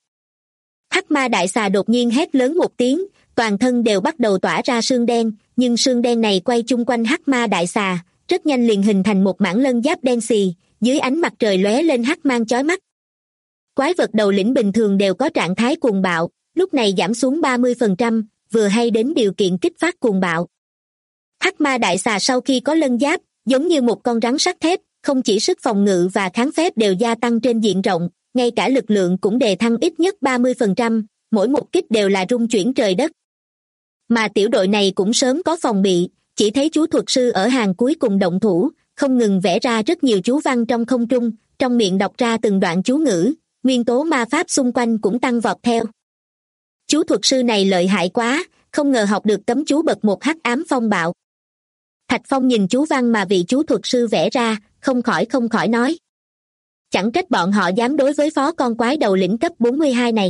S2: Hắc ma đại xà đột nhiên hét lớn một tiếng, toàn thân đều bắt đầu tỏa ra sương đen, nhưng sương đen này quay chung quanh hắc ma đại xà, rất nhanh liền hình thành một mảng lân giáp đen xì, dưới ánh mặt trời lóe lên hắc mang chói mắt. Quái vật đầu lĩnh bình thường đều có trạng thái cuồng bạo, lúc này giảm xuống 30%, vừa hay đến điều kiện kích phát cuồng bạo. Hắc ma đại xà sau khi có lân giáp, giống như một con rắn sắt thép, không chỉ sức phòng ngự và kháng phép đều gia tăng trên diện rộng, ngay cả lực lượng cũng đề thăng ít nhất 30%, mỗi một kích đều là rung chuyển trời đất. Mà tiểu đội này cũng sớm có phòng bị, chỉ thấy chú thuật sư ở hàng cuối cùng động thủ, không ngừng vẽ ra rất nhiều chú văn trong không trung, trong miệng đọc ra từng đoạn chú ngữ, nguyên tố ma pháp xung quanh cũng tăng vọt theo. Chú thuật sư này lợi hại quá, không ngờ học được cấm chú bậc 1 hắc ám phong bạo. Thạch Phong nhìn chú văn mà vị chú thuật sư vẽ ra, không khỏi nói. Chẳng trách bọn họ dám đối với phó con quái đầu lĩnh cấp 42 này.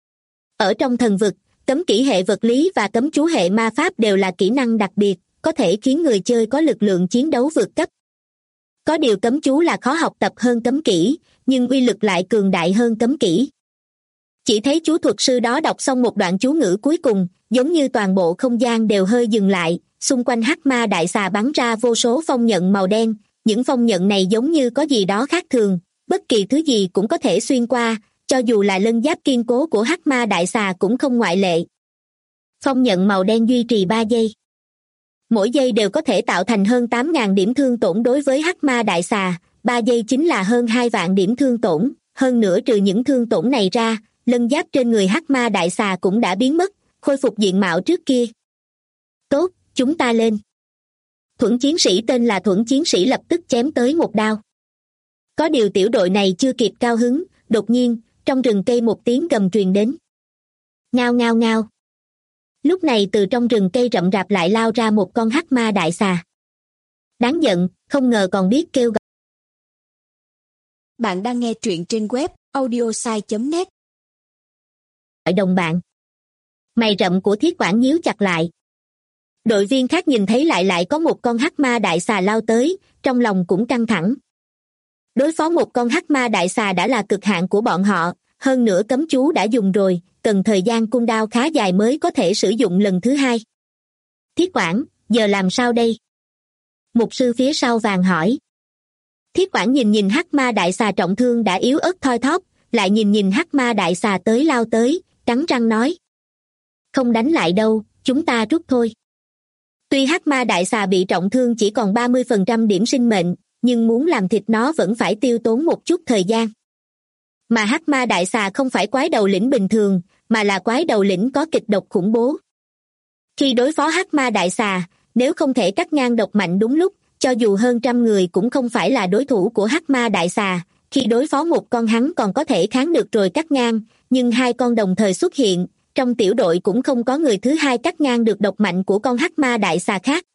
S2: Ở trong thần vực, cấm kỹ hệ vật lý và cấm chú hệ ma pháp đều là kỹ năng đặc biệt, có thể khiến người chơi có lực lượng chiến đấu vượt cấp. Có điều cấm chú là khó học tập hơn cấm kỹ, nhưng uy lực lại cường đại hơn cấm kỹ. Chỉ thấy chú thuật sư đó đọc xong một đoạn chú ngữ cuối cùng, giống như toàn bộ không gian đều hơi dừng lại, xung quanh hắc ma đại xà bắn ra vô số phong nhận màu đen, những phong nhận này giống như có gì đó khác thường, bất kỳ thứ gì cũng có thể xuyên qua, cho dù là lân giáp kiên cố của hắc ma đại xà cũng không ngoại lệ. Phong nhận màu đen duy trì 3 giây. Mỗi giây đều có thể tạo thành hơn 8.000 điểm thương tổn đối với hắc ma đại xà, 3 giây chính là hơn 2 vạn điểm thương tổn, hơn nữa trừ những thương tổn này ra, lân giáp trên người hắc ma đại xà cũng đã biến mất, khôi phục diện mạo trước kia. Tốt, chúng ta lên. Thuẫn chiến sĩ tên là Thuẫn chiến sĩ lập tức chém tới một đao. Có điều tiểu đội này chưa kịp cao hứng, đột nhiên, trong rừng cây một tiếng gầm truyền đến. Ngao ngao ngao. Lúc này từ trong rừng cây rậm rạp lại lao ra một con hắc ma đại xà. Đáng giận, không ngờ còn biết kêu gọi.
S3: Bạn đang nghe truyện trên web audiosai.net.
S2: Đồng bạn. Mày rậm của Thiết Quản nhíu chặt lại. Đội viên khác nhìn thấy lại có một con hắc ma đại xà lao tới, trong lòng cũng căng thẳng. Đối phó một con hắc ma đại xà đã là cực hạn của bọn họ, hơn nữa cấm chú đã dùng rồi, cần thời gian cung đao khá dài mới có thể sử dụng lần thứ hai. Thiết Quản, giờ làm sao đây? Mục sư phía sau vàng hỏi. Thiết Quản nhìn hắc ma đại xà trọng thương đã yếu ớt thoi thóp, lại nhìn hắc ma đại xà lao tới, cắn răng nói. Không đánh lại đâu, chúng ta rút thôi. Tuy hắc ma đại xà bị trọng thương chỉ còn 30% điểm sinh mệnh, nhưng muốn làm thịt nó vẫn phải tiêu tốn một chút thời gian. Mà hắc ma đại xà không phải quái đầu lĩnh bình thường, mà là quái đầu lĩnh có kịch độc khủng bố. Khi đối phó hắc ma đại xà, nếu không thể cắt ngang độc mạnh đúng lúc, cho dù hơn trăm người cũng không phải là đối thủ của hắc ma đại xà. Khi đối phó một con hắn còn có thể kháng được rồi cắt ngang, nhưng hai con đồng thời xuất hiện, trong tiểu đội cũng không có người thứ hai cắt ngang được độc mạnh của con hắc ma đại xà khác.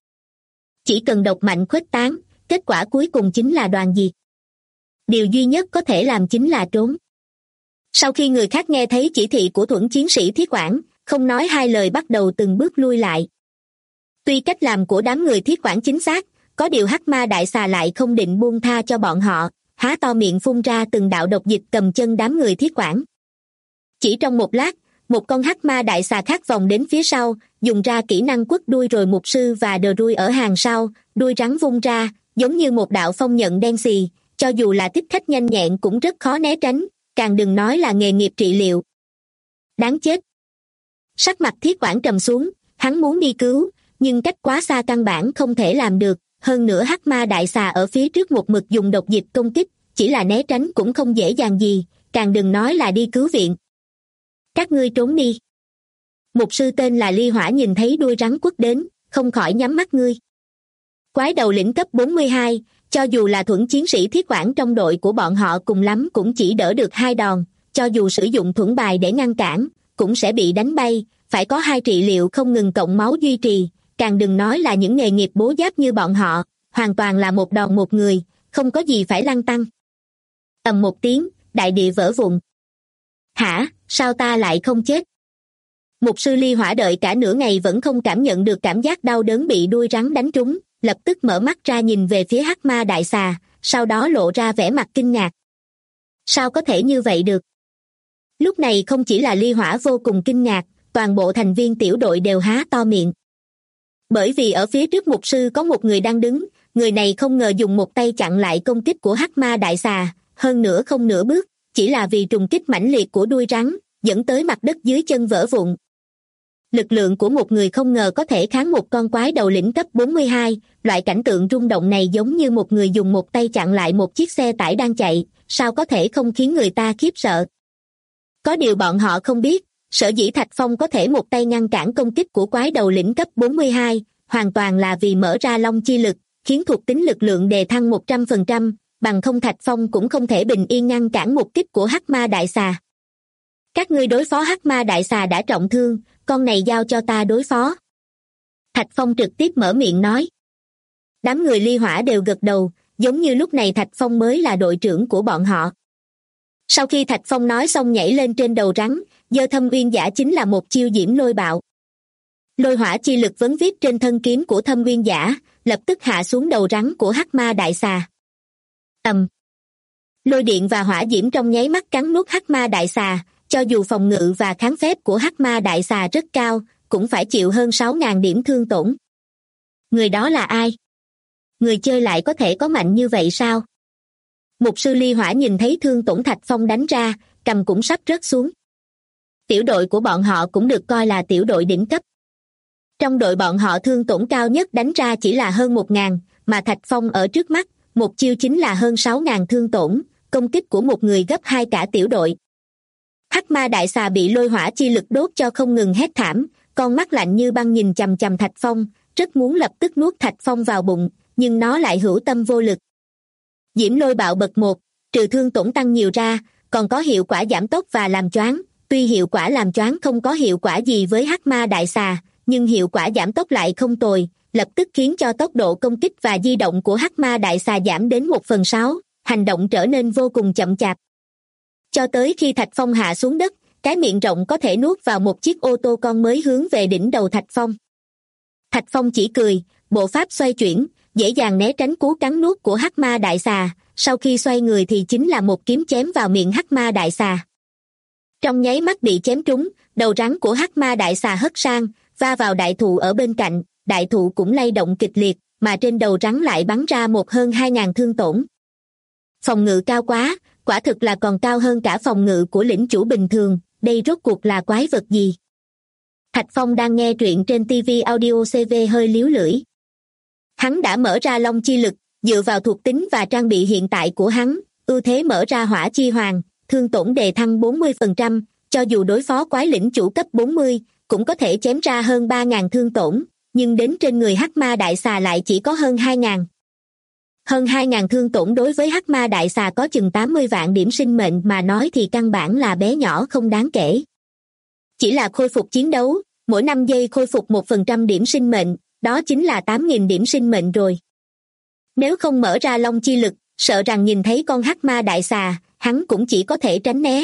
S2: Chỉ cần độc mạnh khuếch tán, kết quả cuối cùng chính là đoàn diệt. Điều duy nhất có thể làm chính là trốn. Sau khi người khác nghe thấy chỉ thị của Thuẫn chiến sĩ Thiết Quản, không nói hai lời bắt đầu từng bước lui lại. Tuy cách làm của đám người Thiết Quản chính xác, có điều hắc ma đại xà lại không định buông tha cho bọn họ, há to miệng phun ra từng đạo độc dịch cầm chân đám người Thiết Quản. Chỉ trong một lát, một con hắc ma đại xà khác vòng đến phía sau, dùng ra kỹ năng quất đuôi rồi mục sư và đờ đuôi ở hàng sau, đuôi rắn vung ra, giống như một đạo phong nhận đen xì, cho dù là thích khách nhanh nhẹn cũng rất khó né tránh, càng đừng nói là nghề nghiệp trị liệu. Đáng chết. Sắc mặt Thiết Quản trầm xuống, hắn muốn đi cứu, nhưng cách quá xa căn bản không thể làm được, hơn nữa hắc ma đại xà ở phía trước một mực dùng độc dịch công kích, chỉ là né tránh cũng không dễ dàng gì, càng đừng nói là đi cứu viện. Các ngươi trốn đi. Mục sư tên là Ly Hỏa nhìn thấy đuôi rắn quất đến, không khỏi nhắm mắt ngươi. Quái đầu lĩnh cấp 42, cho dù là Thuẫn chiến sĩ Thiết Quản trong đội của bọn họ cùng lắm cũng chỉ đỡ được 2 đòn, cho dù sử dụng thuẫn bài để ngăn cản, cũng sẽ bị đánh bay, phải có 2 trị liệu không ngừng cộng máu duy trì, càng đừng nói là những nghề nghiệp bố giáp như bọn họ, hoàn toàn là một đòn một người, không có gì phải lăn tăn. Ầm một tiếng, đại địa vỡ vụn. Hả, sao ta lại không chết? Mục sư Ly Hỏa đợi cả nửa ngày vẫn không cảm nhận được cảm giác đau đớn bị đuôi rắn đánh trúng, lập tức mở mắt ra nhìn về phía hắc ma đại xà, sau đó lộ ra vẻ mặt kinh ngạc. Sao có thể như vậy được? Lúc này không chỉ là Ly Hỏa vô cùng kinh ngạc, toàn bộ thành viên tiểu đội đều há to miệng. Bởi vì ở phía trước mục sư có một người đang đứng, người này không ngờ dùng một tay chặn lại công kích của hắc ma đại xà, hơn nữa không nửa bước, chỉ là vì trùng kích mãnh liệt của đuôi rắn, dẫn tới mặt đất dưới chân vỡ vụn. Lực lượng của một người không ngờ có thể kháng một con quái đầu lĩnh cấp 42, loại cảnh tượng rung động này giống như một người dùng một tay chặn lại một chiếc xe tải đang chạy, sao có thể không khiến người ta khiếp sợ. Có điều bọn họ không biết, sở dĩ Thạch Phong có thể một tay ngăn cản công kích của quái đầu lĩnh cấp 42, hoàn toàn là vì mở ra long chi lực, khiến thuộc tính lực lượng đề thăng 100%, bằng không Thạch Phong cũng không thể bình yên ngăn cản một kích của hắc ma đại xà. Các ngươi đối phó hắc ma đại xà đã trọng thương, con này giao cho ta đối phó. Thạch Phong trực tiếp mở miệng nói. Đám người Ly Hỏa đều gật đầu, giống như lúc này Thạch Phong mới là đội trưởng của bọn họ. Sau khi Thạch Phong nói xong nhảy lên trên đầu rắn, giơ Thâm Uyên Giả chính là một chiêu diễm lôi bạo. Lôi hỏa chi lực vấn viết trên thân kiếm của Thâm Uyên Giả, lập tức hạ xuống đầu rắn của hắc ma đại xà. Lôi điện và hỏa diễm trong nháy mắt cắn nuốt hắc ma đại xà, cho dù phòng ngự và kháng phép của hắc ma đại xà rất cao, cũng phải chịu hơn 6.000 điểm thương tổn. Người đó là ai? Người chơi lại có thể có mạnh như vậy sao? Mục sư Ly Hỏa nhìn thấy thương tổn Thạch Phong đánh ra, cầm cũng sắp rớt xuống. Tiểu đội của bọn họ cũng được coi là tiểu đội đỉnh cấp. Trong đội bọn họ thương tổn cao nhất đánh ra chỉ là hơn 1.000, mà Thạch Phong ở trước mắt, một chiêu chính là hơn 6.000 thương tổn, công kích của một người gấp 2 cả tiểu đội. Hắc ma đại xà bị lôi hỏa chi lực đốt cho không ngừng hét thảm, con mắt lạnh như băng nhìn chằm chằm Thạch Phong, rất muốn lập tức nuốt Thạch Phong vào bụng, nhưng nó lại hữu tâm vô lực. Diễm lôi bạo bậc 1, trừ thương tổn tăng nhiều ra, còn có hiệu quả giảm tốc và làm choáng. Tuy hiệu quả làm choáng không có hiệu quả gì với hắc ma đại xà, nhưng hiệu quả giảm tốc lại không tồi, lập tức khiến cho tốc độ công kích và di động của hắc ma đại xà giảm đến 1/6, hành động trở nên vô cùng chậm chạp. Cho tới khi Thạch Phong hạ xuống đất, cái miệng rộng có thể nuốt vào một chiếc ô tô con mới hướng về đỉnh đầu Thạch Phong. Thạch Phong chỉ cười, bộ pháp xoay chuyển, dễ dàng né tránh cú cắn nuốt của hắc ma đại xà, sau khi xoay người thì chính là một kiếm chém vào miệng hắc ma đại xà. Trong nháy mắt bị chém trúng, đầu rắn của hắc ma đại xà hất sang, va vào đại thụ ở bên cạnh, đại thụ cũng lay động kịch liệt, mà trên đầu rắn lại bắn ra một hơn 2.000 thương tổn. Phòng ngự cao quá, quả thực là còn cao hơn cả phòng ngự của lĩnh chủ bình thường, đây rốt cuộc là quái vật gì? Thạch Phong đang nghe truyện trên TV Audio CV hơi líu lưỡi. Hắn đã mở ra Long chi lực, dựa vào thuộc tính và trang bị hiện tại của hắn, ưu thế mở ra hỏa chi hoàng, thương tổn đề thăng 40%, cho dù đối phó quái lĩnh chủ cấp 40, cũng có thể chém ra hơn 3.000 thương tổn, nhưng đến trên người hắc ma đại xà lại chỉ có hơn 2.000. Hơn 2.000 thương tổn đối với hắc ma đại xà có chừng 80 vạn điểm sinh mệnh mà nói thì căn bản là bé nhỏ không đáng kể. Chỉ là khôi phục chiến đấu, mỗi 5 giây khôi phục 1% điểm sinh mệnh, đó chính là 8.000 điểm sinh mệnh rồi. Nếu không mở ra Long chi lực, sợ rằng nhìn thấy con hắc ma đại xà, hắn cũng chỉ có thể tránh né.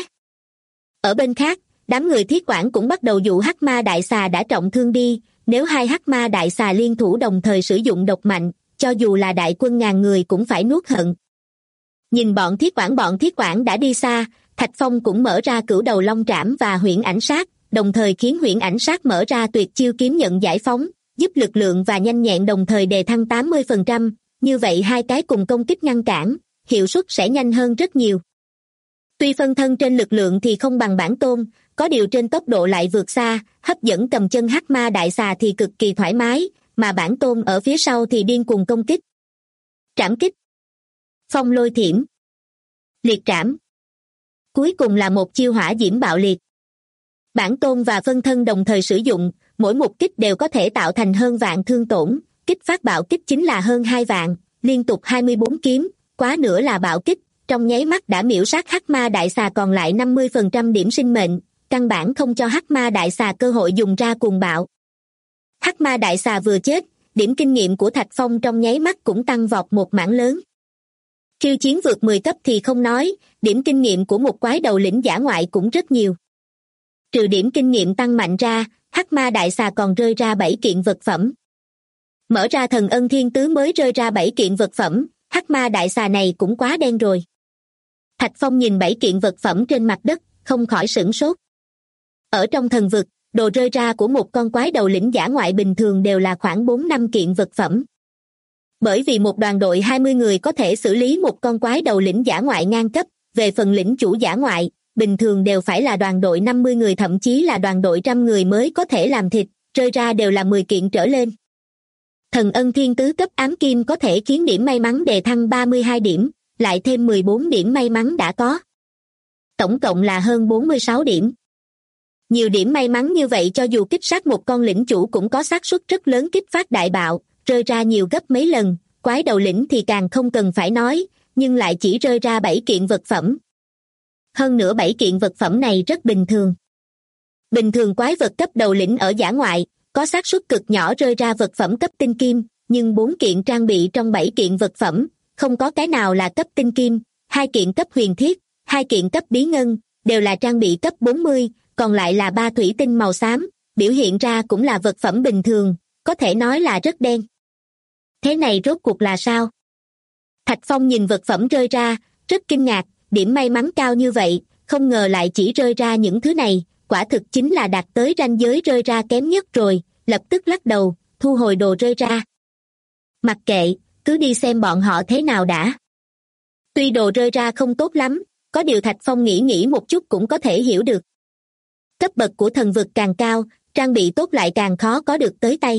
S2: Ở bên khác, đám người thiết quản cũng bắt đầu dụ hắc ma đại xà đã trọng thương đi, nếu hai hắc ma đại xà liên thủ đồng thời sử dụng độc mạnh, cho dù là đại quân ngàn người cũng phải nuốt hận. Nhìn bọn thiết quản đã đi xa, Thạch Phong cũng mở ra cửu đầu long trảm và huyễn ảnh sát, đồng thời khiến huyễn ảnh sát mở ra tuyệt chiêu kiếm nhận giải phóng, giúp lực lượng và nhanh nhẹn đồng thời đề thăng 80%, như vậy hai cái cùng công kích ngăn cản, hiệu suất sẽ nhanh hơn rất nhiều. Tuy phân thân trên lực lượng thì không bằng bản tôn, có điều trên tốc độ lại vượt xa, hấp dẫn cầm chân hắc ma đại xà thì cực kỳ thoải mái, mà bản tôn ở phía sau thì điên cuồng công kích. Trảm kích, phong lôi thiểm, liệt trảm. Cuối cùng là một chiêu hỏa diễm bạo liệt. Bản tôn và phân thân đồng thời sử dụng, mỗi một kích đều có thể tạo thành hơn vạn thương tổn, kích phát bạo kích chính là hơn 2 vạn, liên tục 24 kiếm, quá nữa là bạo kích, trong nháy mắt đã miểu sát hắc ma đại xà còn lại 50% điểm sinh mệnh, căn bản không cho hắc ma đại xà cơ hội dùng ra cuồng bạo. Hắc ma đại xà vừa chết, điểm kinh nghiệm của Thạch Phong trong nháy mắt cũng tăng vọt một mảng lớn. Khiêu chiến vượt 10 cấp thì không nói, điểm kinh nghiệm của một quái đầu lĩnh dã ngoại cũng rất nhiều. Trừ điểm kinh nghiệm tăng mạnh ra, hắc ma đại xà còn rơi ra 7 kiện vật phẩm. Mở ra thần ân thiên tứ mới rơi ra 7 kiện vật phẩm, hắc ma đại xà này cũng quá đen rồi. Thạch Phong nhìn 7 kiện vật phẩm trên mặt đất, không khỏi sửng sốt. Ở trong thần vực, đồ rơi ra của một con quái đầu lĩnh dã ngoại bình thường đều là khoảng 4-5 kiện vật phẩm. Bởi vì một đoàn đội 20 người có thể xử lý một con quái đầu lĩnh dã ngoại ngang cấp, về phần lĩnh chủ dã ngoại, bình thường đều phải là đoàn đội 50 người thậm chí là đoàn đội 100 người mới có thể làm thịt, rơi ra đều là 10 kiện trở lên. Thần ân thiên tứ cấp ám kim có thể khiến điểm may mắn đề thăng 32 điểm, lại thêm 14 điểm may mắn đã có. Tổng cộng là hơn 46 điểm. Nhiều điểm may mắn như vậy cho dù kích sát một con lĩnh chủ cũng có xác suất rất lớn kích phát đại bạo, rơi ra nhiều gấp mấy lần, quái đầu lĩnh thì càng không cần phải nói, nhưng lại chỉ rơi ra 7 kiện vật phẩm. Hơn nữa 7 kiện vật phẩm này rất bình thường. Bình thường quái vật cấp đầu lĩnh ở dã ngoại, có xác suất cực nhỏ rơi ra vật phẩm cấp tinh kim, nhưng 4 kiện trang bị trong 7 kiện vật phẩm, không có cái nào là cấp tinh kim, 2 kiện cấp huyền thiết, 2 kiện cấp bí ngân, đều là trang bị cấp 40, còn lại là 3 thủy tinh màu xám, biểu hiện ra cũng là vật phẩm bình thường, có thể nói là rất đen. Thế này rốt cuộc là sao? Thạch Phong nhìn vật phẩm rơi ra, rất kinh ngạc, điểm may mắn cao như vậy, không ngờ lại chỉ rơi ra những thứ này, quả thực chính là đạt tới ranh giới rơi ra kém nhất rồi, lập tức lắc đầu, thu hồi đồ rơi ra. Mặc kệ, cứ đi xem bọn họ thế nào đã. Tuy đồ rơi ra không tốt lắm, có điều Thạch Phong nghĩ một chút cũng có thể hiểu được. Cấp bậc của thần vực càng cao, trang bị tốt lại càng khó có được tới tay.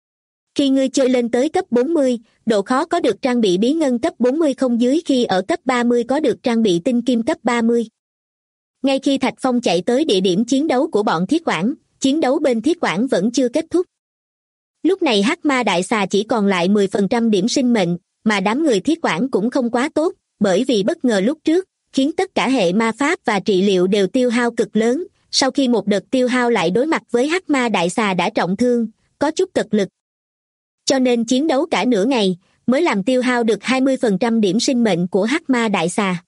S2: Khi ngươi chơi lên tới cấp 40, độ khó có được trang bị bí ngân cấp 40 không dưới khi ở cấp 30 có được trang bị tinh kim cấp 30. Ngay khi Thạch Phong chạy tới địa điểm chiến đấu của bọn thiết quản, chiến đấu bên thiết quản vẫn chưa kết thúc. Lúc này hắc ma đại xà chỉ còn lại 10% điểm sinh mệnh, mà đám người thiết quản cũng không quá tốt, bởi vì bất ngờ lúc trước, khiến tất cả hệ ma pháp và trị liệu đều tiêu hao cực lớn, sau khi một đợt tiêu hao lại đối mặt với hắc ma đại xà đã trọng thương, có chút cật lực. Cho nên chiến đấu cả nửa ngày, mới làm tiêu hao được 20% điểm sinh mệnh của hắc ma đại xà.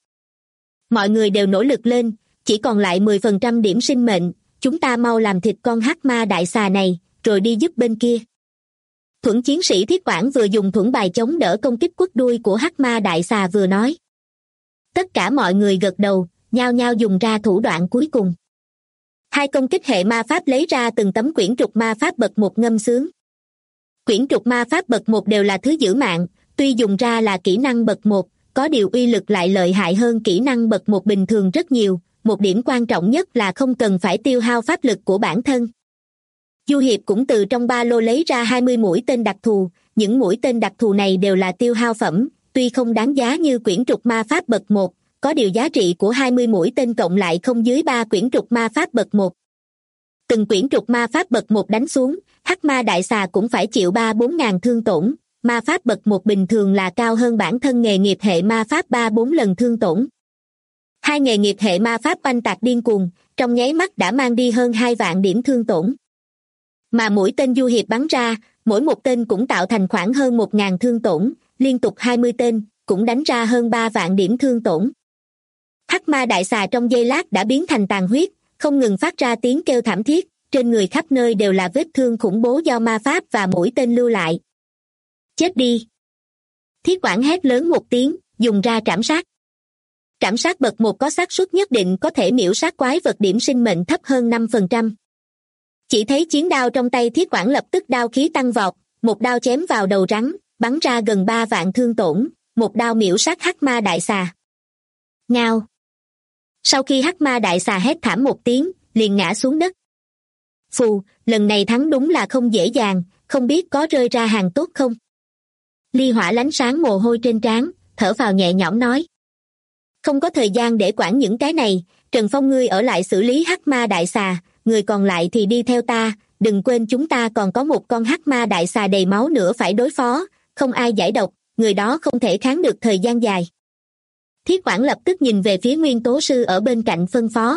S2: Mọi người đều nỗ lực lên, chỉ còn lại 10% điểm sinh mệnh, chúng ta mau làm thịt con hắc ma đại xà này, rồi đi giúp bên kia. Thuẫn chiến sĩ thiết quản vừa dùng thuẫn bài chống đỡ công kích quất đuôi của hắc ma đại xà vừa nói. Tất cả mọi người gật đầu, nhao nhao dùng ra thủ đoạn cuối cùng. Hai công kích hệ ma pháp lấy ra từng tấm quyển trục ma pháp bậc 1 ngâm sướng. Quyển trục ma pháp bậc 1 đều là thứ giữ mạng, tuy dùng ra là kỹ năng bậc 1, có điều uy lực lại lợi hại hơn kỹ năng bậc 1 bình thường rất nhiều. Một điểm quan trọng nhất là không cần phải tiêu hao pháp lực của bản thân. Du Hiệp cũng từ trong ba lô lấy ra 20 mũi tên đặc thù, những mũi tên đặc thù này đều là tiêu hao phẩm, tuy không đáng giá như quyển trục ma pháp bậc 1, có điều giá trị của 20 mũi tên cộng lại không dưới 3 quyển trục ma pháp bậc 1. Từng quyển trục ma pháp bậc 1 đánh xuống, hắc ma đại xà cũng phải chịu 3-4 ngàn thương tổn, ma pháp bậc 1 bình thường là cao hơn bản thân nghề nghiệp hệ ma pháp 3-4 lần thương tổn. Hai nghề nghiệp hệ ma pháp oanh tạc điên cuồng, trong nháy mắt đã mang đi hơn 2 vạn điểm thương tổn. Mà mũi tên Du Hiệp bắn ra, mỗi một tên cũng tạo thành khoảng hơn 1.000 thương tổn, liên tục 20 tên, cũng đánh ra hơn 3 vạn điểm thương tổn. Hắc ma đại xà trong giây lát đã biến thành tàn huyết, không ngừng phát ra tiếng kêu thảm thiết, trên người khắp nơi đều là vết thương khủng bố do ma pháp và mũi tên lưu lại. Chết đi! Thiết quản hét lớn một tiếng, dùng ra trảm sát. Trảm sát bậc 1 có xác suất nhất định có thể miễu sát quái vật điểm sinh mệnh thấp hơn 5%. Chỉ thấy chiến đao trong tay thiết quản lập tức đao khí tăng vọt, một đao chém vào đầu rắn, bắn ra gần 3 vạn thương tổn, một đao miễu sát hắc ma đại xà. Ngao! Sau khi hắc ma đại xà hét thảm một tiếng, liền ngã xuống đất. Phù, lần này thắng đúng là không dễ dàng, không biết có rơi ra hàng tốt không? Ly Hỏa lánh sáng mồ hôi trên trán, thở phào nhẹ nhõm nói. Không có thời gian để quản những cái này, Trần Phong ngươi ở lại xử lý hắc ma đại xà, người còn lại thì đi theo ta, đừng quên chúng ta còn có một con hắc ma đại xà đầy máu nữa phải đối phó, không ai giải độc, người đó không thể kháng được thời gian dài. Thiết quản lập tức nhìn về phía Nguyên Tố Sư ở bên cạnh phân phó.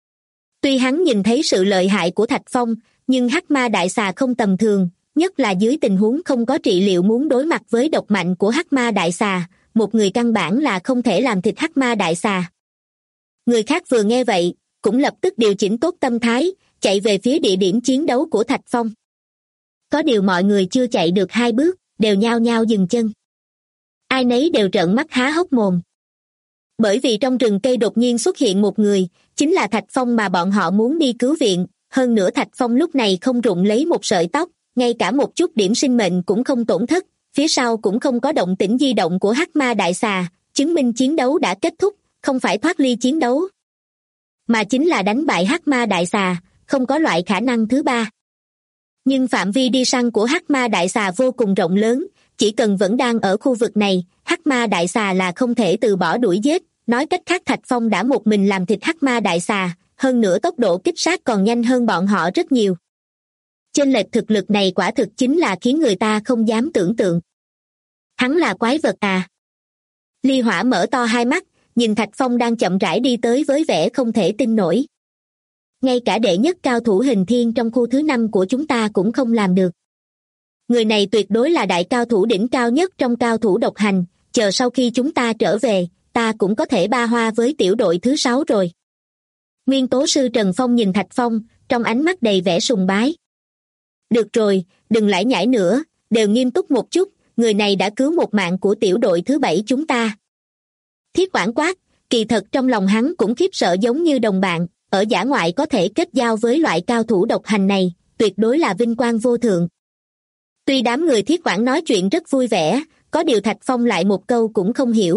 S2: Tuy hắn nhìn thấy sự lợi hại của Thạch Phong, nhưng hắc ma đại xà không tầm thường, nhất là dưới tình huống không có trị liệu muốn đối mặt với độc mạnh của hắc ma đại xà, một người căn bản là không thể làm thịt hắc ma đại xà. Người khác vừa nghe vậy, cũng lập tức điều chỉnh tốt tâm thái, chạy về phía địa điểm chiến đấu của Thạch Phong. Có điều mọi người chưa chạy được 2 bước, đều nhao nhao dừng chân. Ai nấy đều trợn mắt há hốc mồm. Bởi vì trong rừng cây đột nhiên xuất hiện một người, chính là Thạch Phong mà bọn họ muốn đi cứu viện, hơn nữa Thạch Phong lúc này không rụng lấy một sợi tóc, ngay cả một chút điểm sinh mệnh cũng không tổn thất, phía sau cũng không có động tĩnh di động của hắc ma đại xà, chứng minh chiến đấu đã kết thúc, không phải thoát ly chiến đấu, mà chính là đánh bại hắc ma đại xà, không có loại khả năng thứ ba. Nhưng phạm vi đi săn của hắc ma đại xà vô cùng rộng lớn, chỉ cần vẫn đang ở khu vực này, hắc ma đại xà là không thể từ bỏ đuổi giết, nói cách khác Thạch Phong đã một mình làm thịt hắc ma đại xà, hơn nữa tốc độ kích sát còn nhanh hơn bọn họ rất nhiều. Chênh lệch thực lực này quả thực chính là khiến người ta không dám tưởng tượng. Hắn là quái vật à? Ly Hỏa mở to hai mắt, nhìn Thạch Phong đang chậm rãi đi tới với vẻ không thể tin nổi. Ngay cả đệ nhất cao thủ hình thiên trong khu thứ 5 của chúng ta cũng không làm được. Người này tuyệt đối là đại cao thủ đỉnh cao nhất trong cao thủ độc hành, chờ sau khi chúng ta trở về, ta cũng có thể ba hoa với tiểu đội thứ 6 rồi. Nguyên Tố Sư Trần Phong nhìn Thạch Phong, trong ánh mắt đầy vẻ sùng bái. Được rồi, đừng lải nhải nữa, đều nghiêm túc một chút, người này đã cứu một mạng của tiểu đội thứ 7 chúng ta. Thiết quản quát, kỳ thật trong lòng hắn cũng khiếp sợ giống như đồng bạn, ở dã ngoại có thể kết giao với loại cao thủ độc hành này, tuyệt đối là vinh quang vô thượng. Tuy đám người thiết quản nói chuyện rất vui vẻ, có điều Thạch Phong lại một câu cũng không hiểu.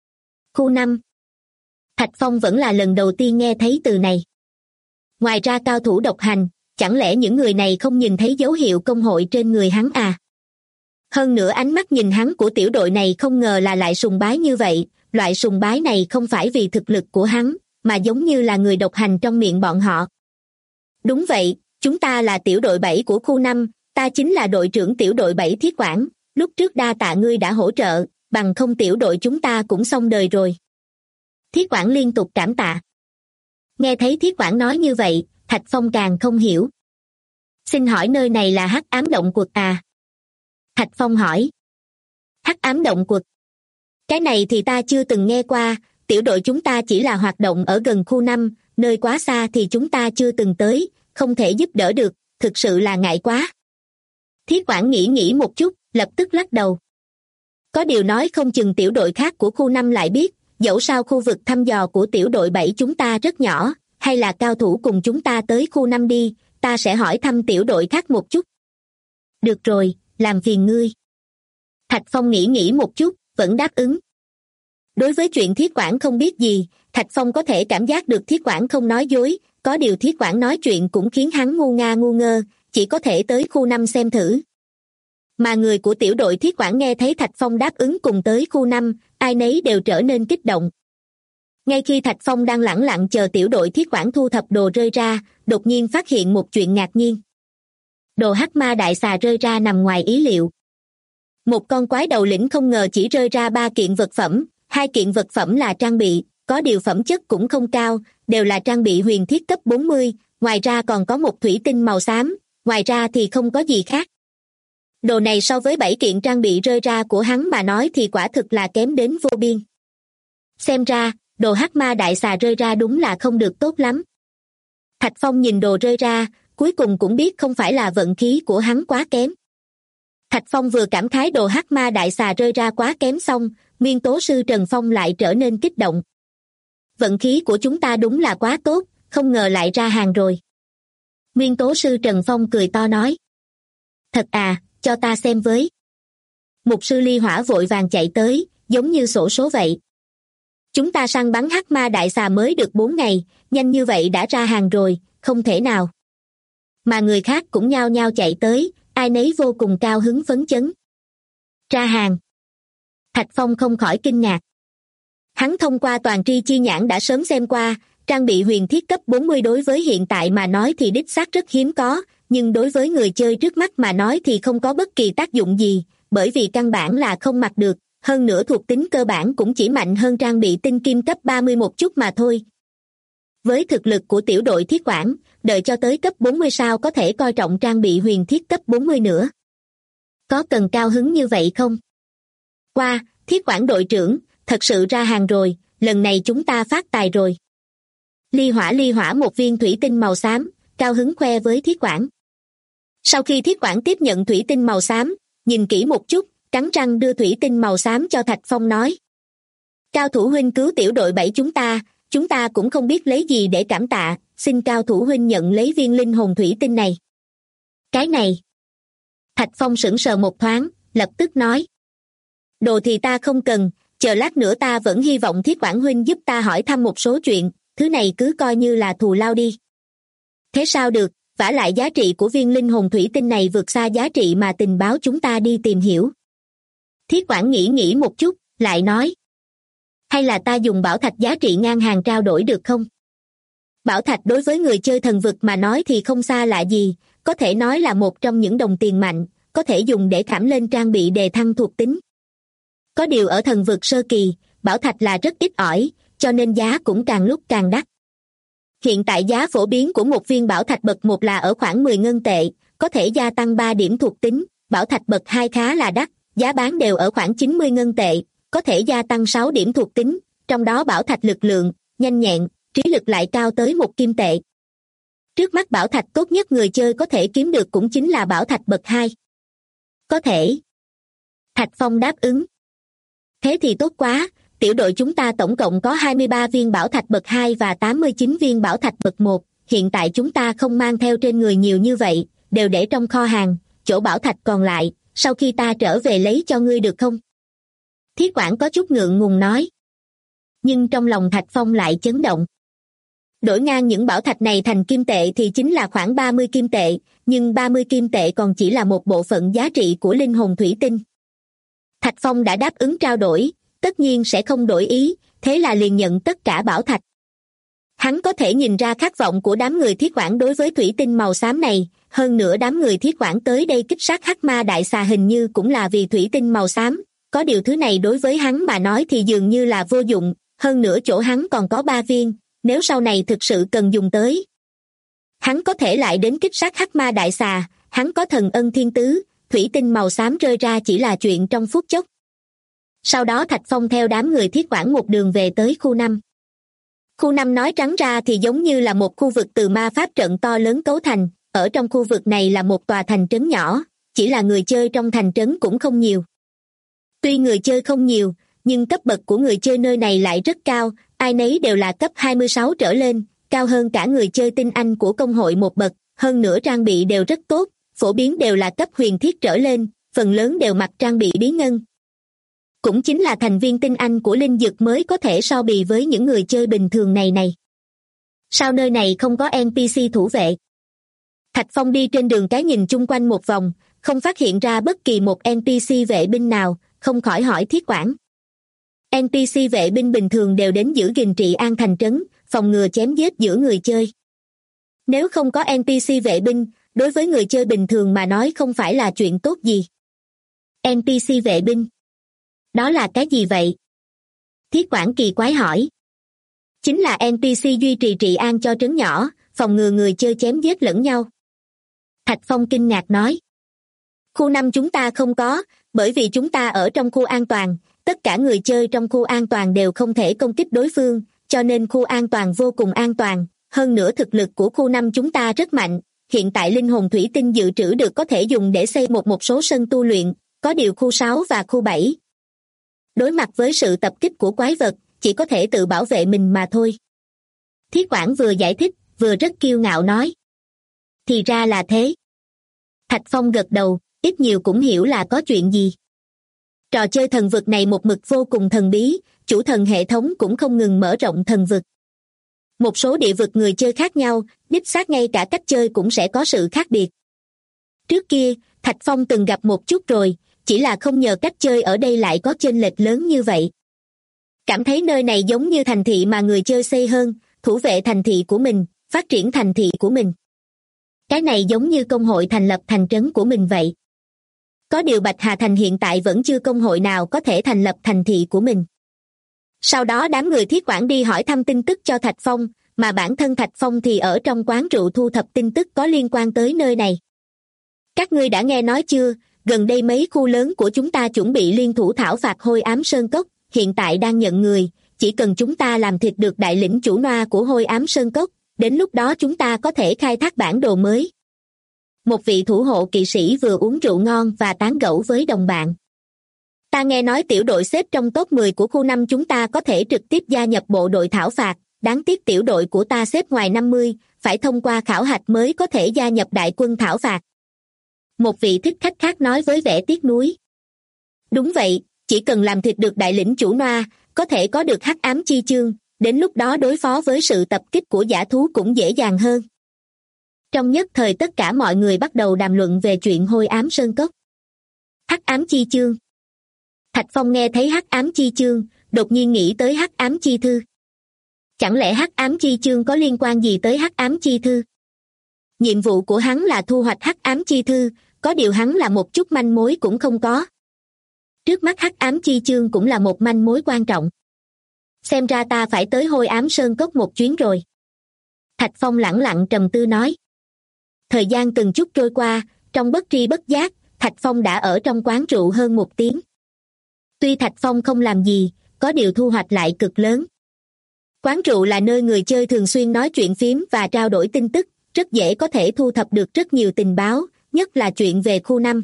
S2: Khu 5. Thạch Phong vẫn là lần đầu tiên nghe thấy từ này. Ngoài ra cao thủ độc hành, chẳng lẽ những người này không nhìn thấy dấu hiệu công hội trên người hắn à? Hơn nữa ánh mắt nhìn hắn của tiểu đội này không ngờ là lại sùng bái như vậy, loại sùng bái này không phải vì thực lực của hắn, mà giống như là người độc hành trong miệng bọn họ. Đúng vậy, chúng ta là tiểu đội 7 của khu 5, ta chính là đội trưởng tiểu đội 7 Thiết Quản, lúc trước đa tạ ngươi đã hỗ trợ, bằng không tiểu đội chúng ta cũng xong đời rồi. Thiết Quản liên tục cảm tạ. Nghe thấy Thiết Quản nói như vậy, Thạch Phong càng không hiểu. Xin hỏi nơi này là Hắc Ám Động Quật à? Thạch Phong hỏi. Hắc Ám Động Quật? Cái này thì ta chưa từng nghe qua, tiểu đội chúng ta chỉ là hoạt động ở gần khu 5, nơi quá xa thì chúng ta chưa từng tới, không thể giúp đỡ được, thực sự là ngại quá. Thiết Quản nghĩ một chút, lập tức lắc đầu. Có điều nói không chừng tiểu đội khác của khu 5 lại biết, dẫu sao khu vực thăm dò của tiểu đội 7 chúng ta rất nhỏ, hay là cao thủ cùng chúng ta tới khu 5 đi, ta sẽ hỏi thăm tiểu đội khác một chút. Được rồi, làm phiền ngươi. Thạch Phong nghĩ một chút, vẫn đáp ứng. Đối với chuyện Thiết Quản không biết gì, Thạch Phong có thể cảm giác được Thiết Quản không nói dối, có điều Thiết Quản nói chuyện cũng khiến hắn ngu ngơ, chỉ có thể tới khu 5 xem thử. Mà người của tiểu đội Thiết Quản nghe thấy Thạch Phong đáp ứng cùng tới khu 5, ai nấy đều trở nên kích động. Ngay khi Thạch Phong đang lẳng lặng chờ tiểu đội Thiết Quản thu thập đồ rơi ra, đột nhiên phát hiện một chuyện ngạc nhiên. Đồ hắc ma đại xà rơi ra nằm ngoài ý liệu. Một con quái đầu lĩnh không ngờ chỉ rơi ra 3 kiện vật phẩm, 2 kiện vật phẩm là trang bị, có điều phẩm chất cũng không cao, đều là trang bị huyền thiết cấp 40, ngoài ra còn có một thủy tinh màu xám, ngoài ra thì không có gì khác. Đồ này so với 7 kiện trang bị rơi ra của hắn mà nói thì quả thực là kém đến vô biên. Xem ra, đồ hắc ma đại xà rơi ra đúng là không được tốt lắm. Thạch Phong nhìn đồ rơi ra, cuối cùng cũng biết không phải là vận khí của hắn quá kém. Thạch Phong vừa cảm khái đồ hắc ma đại xà rơi ra quá kém xong, nguyên tố sư Trần Phong lại trở nên kích động. Vận khí của chúng ta đúng là quá tốt, không ngờ lại ra hàng rồi. Nguyên tố sư Trần Phong cười to nói. Thật à, cho ta xem với. Mục sư ly hỏa vội vàng chạy tới, giống như xổ số vậy. Chúng ta săn bắn hắc ma đại xà mới được 4 ngày, nhanh như vậy đã ra hàng rồi, không thể nào. Mà người khác cũng nhao nhao chạy tới, ai nấy vô cùng cao hứng phấn chấn. Ra hàng. Thạch Phong không khỏi kinh ngạc. Hắn thông qua toàn tri chi nhãn đã sớm xem qua, trang bị huyền thiết cấp 40 đối với hiện tại mà nói thì đích xác rất hiếm có, nhưng đối với người chơi trước mắt mà nói thì không có bất kỳ tác dụng gì, bởi vì căn bản là không mặc được, hơn nữa thuộc tính cơ bản cũng chỉ mạnh hơn trang bị tinh kim cấp 30 một chút mà thôi. Với thực lực của tiểu đội Thiết Quản, đợi cho tới cấp 40 sao có thể coi trọng trang bị huyền thiết cấp 40 nữa. Có cần cao hứng như vậy không? Qua, Thiết Quản đội trưởng, thật sự ra hàng rồi, lần này chúng ta phát tài rồi. Ly hỏa một viên thủy tinh màu xám, cao hứng khoe với Thiết Quản. Sau khi Thiết Quản tiếp nhận thủy tinh màu xám, nhìn kỹ một chút, cắn răng đưa thủy tinh màu xám cho Thạch Phong nói. Cao thủ huynh cứu tiểu đội 7 chúng ta cũng không biết lấy gì để cảm tạ, xin cao thủ huynh nhận lấy viên linh hồn thủy tinh này. Cái này. Thạch Phong sững sờ một thoáng, lập tức nói. Đồ thì ta không cần, chờ lát nữa ta vẫn hy vọng Thiết Quản huynh giúp ta hỏi thăm một số chuyện, thứ này cứ coi như là thù lao đi. Thế sao được, vả lại giá trị của viên linh hồn thủy tinh này vượt xa giá trị mà tình báo chúng ta đi tìm hiểu. Thiết Quản nghĩ một chút, lại nói. Hay là ta dùng bảo thạch giá trị ngang hàng trao đổi được không? Bảo thạch đối với người chơi thần vực mà nói thì không xa lạ gì, có thể nói là một trong những đồng tiền mạnh, có thể dùng để khảm lên trang bị đề thăng thuộc tính. Có điều ở thần vực sơ kỳ, bảo thạch là rất ít ỏi, cho nên giá cũng càng lúc càng đắt. Hiện tại giá phổ biến của một viên bảo thạch bậc 1 là ở khoảng 10 ngân tệ, có thể gia tăng 3 điểm thuộc tính, bảo thạch bậc 2 khá là đắt, giá bán đều ở khoảng 90 ngân tệ, có thể gia tăng 6 điểm thuộc tính, trong đó bảo thạch lực lượng, nhanh nhẹn, trí lực lại cao tới 1 kim tệ. Trước mắt bảo thạch tốt nhất người chơi có thể kiếm được cũng chính là bảo thạch bậc 2. Có thể. Thạch Phong đáp ứng. Thế thì tốt quá, tiểu đội chúng ta tổng cộng có 23 viên bảo thạch bậc 2 và 89 viên bảo thạch bậc 1, hiện tại chúng ta không mang theo trên người nhiều như vậy, đều để trong kho hàng, chỗ bảo thạch còn lại, sau khi ta trở về lấy cho ngươi được không? Thiết Quản có chút ngượng ngùng nói. Nhưng trong lòng Thạch Phong lại chấn động. Đổi ngang những bảo thạch này thành kim tệ thì chính là khoảng 30 kim tệ, nhưng 30 kim tệ còn chỉ là một bộ phận giá trị của linh hồn thủy tinh. Thạch Phong đã đáp ứng trao đổi, tất nhiên sẽ không đổi ý, thế là liền nhận tất cả bảo thạch. Hắn có thể nhìn ra khát vọng của đám người Thiết Quản đối với thủy tinh màu xám này, hơn nữa đám người Thiết Quản tới đây kích sát hắc ma đại xà hình như cũng là vì thủy tinh màu xám, có điều thứ này đối với hắn mà nói thì dường như là vô dụng, hơn nữa chỗ hắn còn có 3 viên, nếu sau này thực sự cần dùng tới. Hắn có thể lại đến kích sát hắc ma đại xà, hắn có thần ân thiên tứ, thủy tinh màu xám rơi ra chỉ là chuyện trong phút chốc. Sau đó Thạch Phong theo đám người Thiết Quản một đường về tới khu 5. Khu 5 nói trắng ra thì giống như là một khu vực từ ma pháp trận to lớn cấu thành, ở trong khu vực này là một tòa thành trấn nhỏ, chỉ là người chơi trong thành trấn cũng không nhiều. Tuy người chơi không nhiều, nhưng cấp bậc của người chơi nơi này lại rất cao, ai nấy đều là cấp 26 trở lên, cao hơn cả người chơi tinh anh của công hội một bậc, hơn nữa trang bị đều rất tốt, phổ biến đều là cấp huyền thiết trở lên, phần lớn đều mặc trang bị bí ngân. Cũng chính là thành viên tinh anh của linh dực mới có thể so bì với những người chơi bình thường này. Sao nơi này không có NPC thủ vệ? Thạch Phong đi trên đường cái nhìn chung quanh một vòng, không phát hiện ra bất kỳ một NPC vệ binh nào, không khỏi hỏi Thiết Quản. NPC vệ binh bình thường đều đến giữ gìn trị an thành trấn, phòng ngừa chém giết giữa người chơi. Nếu không có NPC vệ binh, đối với người chơi bình thường mà nói không phải là chuyện tốt gì. NPC vệ binh? Đó là cái gì vậy? Thiết Quản kỳ quái hỏi. Chính là NPC duy trì trị an cho trấn nhỏ, phòng ngừa người chơi chém giết lẫn nhau. Thạch Phong kinh ngạc nói. Khu 5 chúng ta không có, bởi vì chúng ta ở trong khu an toàn, tất cả người chơi trong khu an toàn đều không thể công kích đối phương, cho nên khu an toàn vô cùng an toàn, hơn nữa thực lực của khu 5 chúng ta rất mạnh, hiện tại linh hồn thủy tinh dự trữ được có thể dùng để xây một số sân tu luyện, có điều khu 6 và khu 7. Đối mặt với sự tập kích của quái vật, chỉ có thể tự bảo vệ mình mà thôi. Thiết Quản vừa giải thích, vừa rất kiêu ngạo nói. Thì ra là thế. Thạch Phong gật đầu, ít nhiều cũng hiểu là có chuyện gì. Trò chơi thần vực này một mực vô cùng thần bí, chủ thần hệ thống cũng không ngừng mở rộng thần vực. Một số địa vực người chơi khác nhau, đích xác ngay cả cách chơi cũng sẽ có sự khác biệt. Trước kia, Thạch Phong từng gặp một chút rồi, chỉ là không ngờ cách chơi ở đây lại có chênh lệch lớn như vậy. Cảm thấy nơi này giống như thành thị mà người chơi xây hơn, thủ vệ thành thị của mình, phát triển thành thị của mình. Cái này giống như công hội thành lập thành trấn của mình vậy. Có điều Bạch Hà Thành hiện tại vẫn chưa công hội nào có thể thành lập thành thị của mình. Sau đó đám người Thiết Quản đi hỏi thăm tin tức cho Thạch Phong, mà bản thân Thạch Phong thì ở trong quán rượu thu thập tin tức có liên quan tới nơi này. Các ngươi đã nghe nói chưa, gần đây mấy khu lớn của chúng ta chuẩn bị liên thủ thảo phạt Hôi Ám Sơn Cốc, hiện tại đang nhận người, chỉ cần chúng ta làm thịt được đại lĩnh chủ noa của Hôi Ám Sơn Cốc, đến lúc đó chúng ta có thể khai thác bản đồ mới. Một vị thủ hộ kỵ sĩ vừa uống rượu ngon và tán gẫu với đồng bạn. Ta nghe nói tiểu đội xếp trong top 10 của khu 5 chúng ta có thể trực tiếp gia nhập bộ đội thảo phạt, đáng tiếc tiểu đội của ta xếp ngoài 50, phải thông qua khảo hạch mới có thể gia nhập đại quân thảo phạt. Một vị thích khách khác nói với vẻ tiếc nuối. Đúng vậy, chỉ cần làm thịt được đại lĩnh chủ noa, có thể có được hắc ám chi chương, đến lúc đó đối phó với sự tập kích của dã thú cũng dễ dàng hơn. Trong nhất thời tất cả mọi người bắt đầu đàm luận về chuyện Hôi Ám Sơn Cốc. Hắc ám chi chương. Thạch Phong nghe thấy hắc ám chi chương, đột nhiên nghĩ tới hắc ám chi thư. Chẳng lẽ hắc ám chi chương có liên quan gì tới hắc ám chi thư? Nhiệm vụ của hắn là thu hoạch hắc ám chi thư, có điều hắn là một chút manh mối cũng không có. Trước mắt hắc ám chi chương cũng là một manh mối quan trọng. Xem ra ta phải tới Hôi Ám Sơn Cốc một chuyến rồi. Thạch Phong lẳng lặng trầm tư nói. Thời gian từng chút trôi qua, trong bất tri bất giác, Thạch Phong đã ở trong quán rượu hơn 1 tiếng. Tuy Thạch Phong không làm gì, có điều thu hoạch lại cực lớn. Quán rượu là nơi người chơi thường xuyên nói chuyện phím và trao đổi tin tức, rất dễ có thể thu thập được rất nhiều tình báo, nhất là chuyện về khu 5.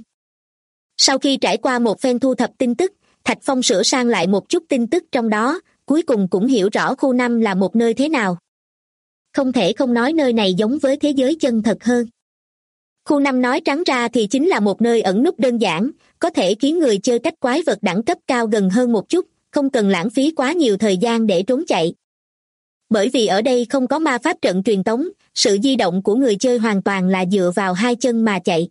S2: Sau khi trải qua một phen thu thập tin tức, Thạch Phong sửa sang lại một chút tin tức trong đó, cuối cùng cũng hiểu rõ khu 5 là một nơi thế nào. Không thể không nói nơi này giống với thế giới chân thật hơn. Khu 5 nói trắng ra thì chính là một nơi ẩn núp đơn giản, có thể khiến người chơi cách quái vật đẳng cấp cao gần hơn một chút, không cần lãng phí quá nhiều thời gian để trốn chạy. Bởi vì ở đây không có ma pháp trận truyền tống, sự di động của người chơi hoàn toàn là dựa vào 2 chân mà chạy.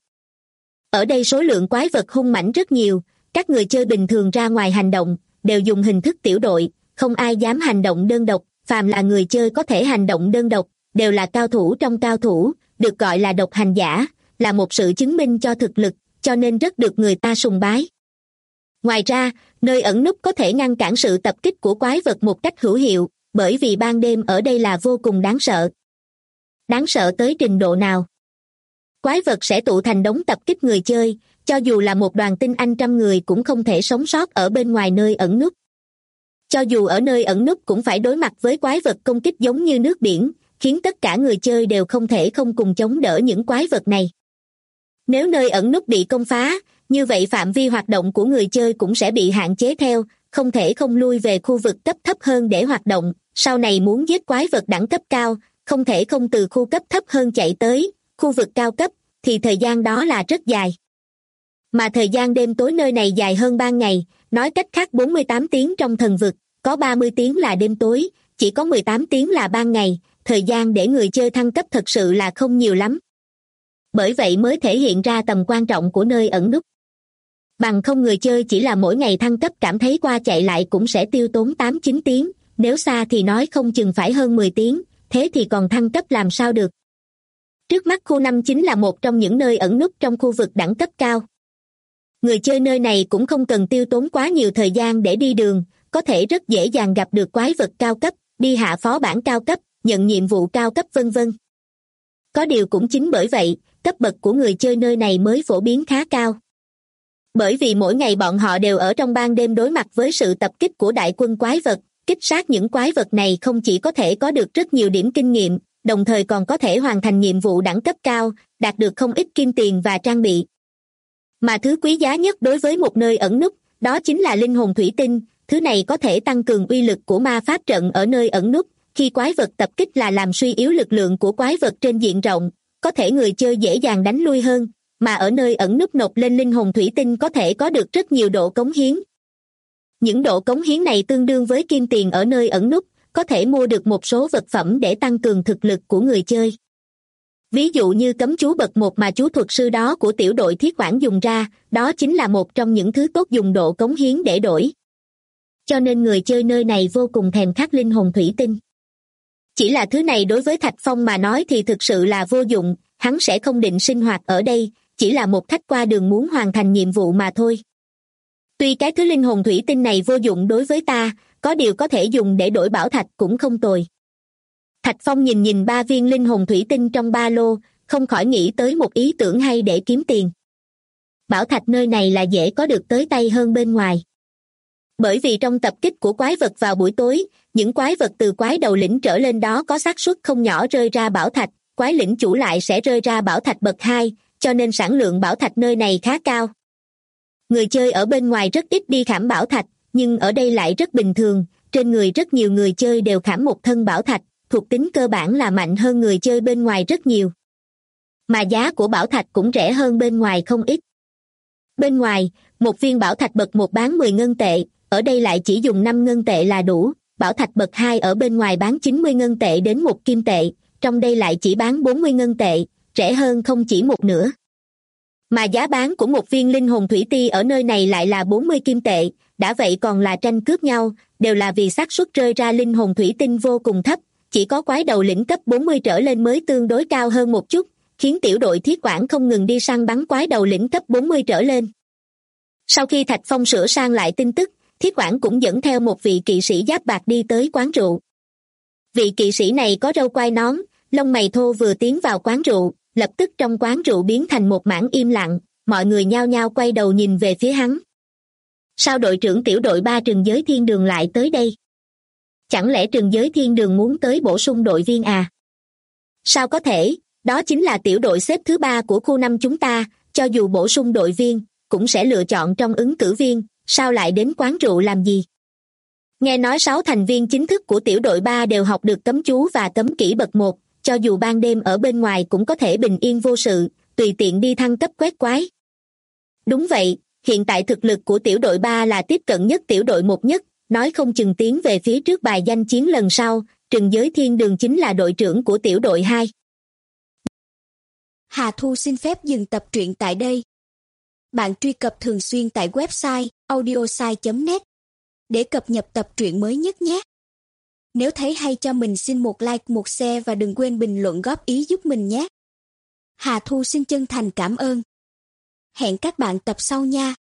S2: Ở đây số lượng quái vật hung mãnh rất nhiều, các người chơi bình thường ra ngoài hành động, đều dùng hình thức tiểu đội, không ai dám hành động đơn độc, phàm là người chơi có thể hành động đơn độc, đều là cao thủ trong cao thủ, được gọi là độc hành giả, là một sự chứng minh cho thực lực, cho nên rất được người ta sùng bái. Ngoài ra, nơi ẩn núp có thể ngăn cản sự tập kích của quái vật một cách hữu hiệu, bởi vì ban đêm ở đây là vô cùng đáng sợ. Đáng sợ tới trình độ nào? Quái vật sẽ tụ thành đống tập kích người chơi, cho dù là một đoàn tinh anh 100 người cũng không thể sống sót ở bên ngoài nơi ẩn núp. Cho dù ở nơi ẩn núp cũng phải đối mặt với quái vật công kích giống như nước biển, khiến tất cả người chơi đều không thể không cùng chống đỡ những quái vật này. Nếu nơi ẩn núp bị công phá, như vậy phạm vi hoạt động của người chơi cũng sẽ bị hạn chế theo, không thể không lui về khu vực cấp thấp hơn để hoạt động, sau này muốn giết quái vật đẳng cấp cao, không thể không từ khu cấp thấp hơn chạy tới khu vực cao cấp, thì thời gian đó là rất dài. Mà thời gian đêm tối nơi này dài hơn ban ngày, nói cách khác 48 tiếng trong thần vực, có 30 tiếng là đêm tối, chỉ có 18 tiếng là ban ngày, thời gian để người chơi thăng cấp thật sự là không nhiều lắm. Bởi vậy mới thể hiện ra tầm quan trọng của nơi ẩn núp. Bằng không người chơi chỉ là mỗi ngày thăng cấp cảm thấy qua chạy lại cũng sẽ tiêu tốn 8-9 tiếng, nếu xa thì nói không chừng phải hơn 10 tiếng, thế thì còn thăng cấp làm sao được. Trước mắt khu 5 chính là một trong những nơi ẩn núp trong khu vực đẳng cấp cao. Người chơi nơi này cũng không cần tiêu tốn quá nhiều thời gian để đi đường, có thể rất dễ dàng gặp được quái vật cao cấp, đi hạ phó bản cao cấp, nhận nhiệm vụ cao cấp vân vân. Có điều cũng chính bởi vậy, cấp bậc của người chơi nơi này mới phổ biến khá cao. Bởi vì mỗi ngày bọn họ đều ở trong ban đêm đối mặt với sự tập kích của đại quân quái vật, kích sát những quái vật này không chỉ có thể có được rất nhiều điểm kinh nghiệm, đồng thời còn có thể hoàn thành nhiệm vụ đẳng cấp cao, đạt được không ít kim tiền và trang bị. Mà thứ quý giá nhất đối với một nơi ẩn núp, đó chính là linh hồn thủy tinh, thứ này có thể tăng cường uy lực của ma pháp trận ở nơi ẩn núp, khi quái vật tập kích là làm suy yếu lực lượng của quái vật trên diện rộng, có thể người chơi dễ dàng đánh lui hơn, mà ở nơi ẩn núp nộp lên linh hồn thủy tinh có thể có được rất nhiều độ cống hiến. Những độ cống hiến này tương đương với kim tiền ở nơi ẩn núp, có thể mua được một số vật phẩm để tăng cường thực lực của người chơi. Ví dụ như cấm chú bậc 1 mà chú thuật sư đó của tiểu đội thiết quản dùng ra, đó chính là một trong những thứ tốt dùng độ cống hiến để đổi. Cho nên người chơi nơi này vô cùng thèm khát linh hồn thủy tinh. Chỉ là thứ này đối với Thạch Phong mà nói thì thực sự là vô dụng, hắn sẽ không định sinh hoạt ở đây, chỉ là một khách qua đường muốn hoàn thành nhiệm vụ mà thôi. Tuy cái thứ linh hồn thủy tinh này vô dụng đối với ta, có điều có thể dùng để đổi bảo thạch cũng không tồi. Thạch Phong nhìn 3 viên linh hồn thủy tinh trong ba lô, không khỏi nghĩ tới một ý tưởng hay để kiếm tiền. Bảo thạch nơi này là dễ có được tới tay hơn bên ngoài. Bởi vì trong tập kích của quái vật vào buổi tối, những quái vật từ quái đầu lĩnh trở lên đó có xác suất không nhỏ rơi ra bảo thạch, quái lĩnh chủ lại sẽ rơi ra bảo thạch bậc 2, cho nên sản lượng bảo thạch nơi này khá cao. Người chơi ở bên ngoài rất ít đi khảm bảo thạch, nhưng ở đây lại rất bình thường, trên người rất nhiều người chơi đều khảm một thân bảo thạch, thuộc tính cơ bản là mạnh hơn người chơi bên ngoài rất nhiều. Mà giá của bảo thạch cũng rẻ hơn bên ngoài không ít. Bên ngoài, một viên bảo thạch bậc 1 bán 10 ngân tệ, ở đây lại chỉ dùng 5 ngân tệ là đủ, bảo thạch bậc 2 ở bên ngoài bán 90 ngân tệ đến 1 kim tệ, trong đây lại chỉ bán 40 ngân tệ, rẻ hơn không chỉ một nửa. Mà giá bán của một viên linh hồn thủy ti ở nơi này lại là 40 kim tệ, đã vậy còn là tranh cướp nhau, đều là vì xác suất rơi ra linh hồn thủy tinh vô cùng thấp, chỉ có quái đầu lĩnh cấp 40 trở lên mới tương đối cao hơn một chút, khiến tiểu đội thiết quản không ngừng đi săn bắn quái đầu lĩnh cấp 40 trở lên. Sau khi Thạch Phong sửa sang lại tin tức, thiết quản cũng dẫn theo một vị kỵ sĩ giáp bạc đi tới quán rượu. Vị kỵ sĩ này có râu quai nón, lông mày thô vừa tiến vào quán rượu, lập tức trong quán rượu biến thành một mảng im lặng, mọi người nhao nhao quay đầu nhìn về phía hắn. Sao đội trưởng tiểu đội 3 Trừng Giới Thiên Đường lại tới đây? Chẳng lẽ Trừng Giới Thiên Đường muốn tới bổ sung đội viên à? Sao có thể, đó chính là tiểu đội xếp thứ 3 của khu 5 chúng ta, cho dù bổ sung đội viên, cũng sẽ lựa chọn trong ứng cử viên, sao lại đến quán rượu làm gì? Nghe nói 6 thành viên chính thức của tiểu đội 3 đều học được cấm chú và cấm kỹ bậc 1, cho dù ban đêm ở bên ngoài cũng có thể bình yên vô sự, tùy tiện đi thăng cấp quét quái. Đúng vậy, hiện tại thực lực của tiểu đội 3 là tiếp cận nhất tiểu đội 1 nhất, nói không chừng tiến về phía trước bài danh chiến lần sau, Trừng Giới Thiên Đường chính là đội trưởng của tiểu đội 2.
S3: Hà Thu xin phép dừng tập truyện tại đây. Bạn truy cập thường xuyên tại website audiosai.net để cập nhật tập truyện mới nhất nhé. Nếu thấy hay cho mình xin một like, một share và đừng quên bình luận góp ý giúp mình nhé. Hà Thu xin chân thành cảm ơn. Hẹn các bạn tập sau nha.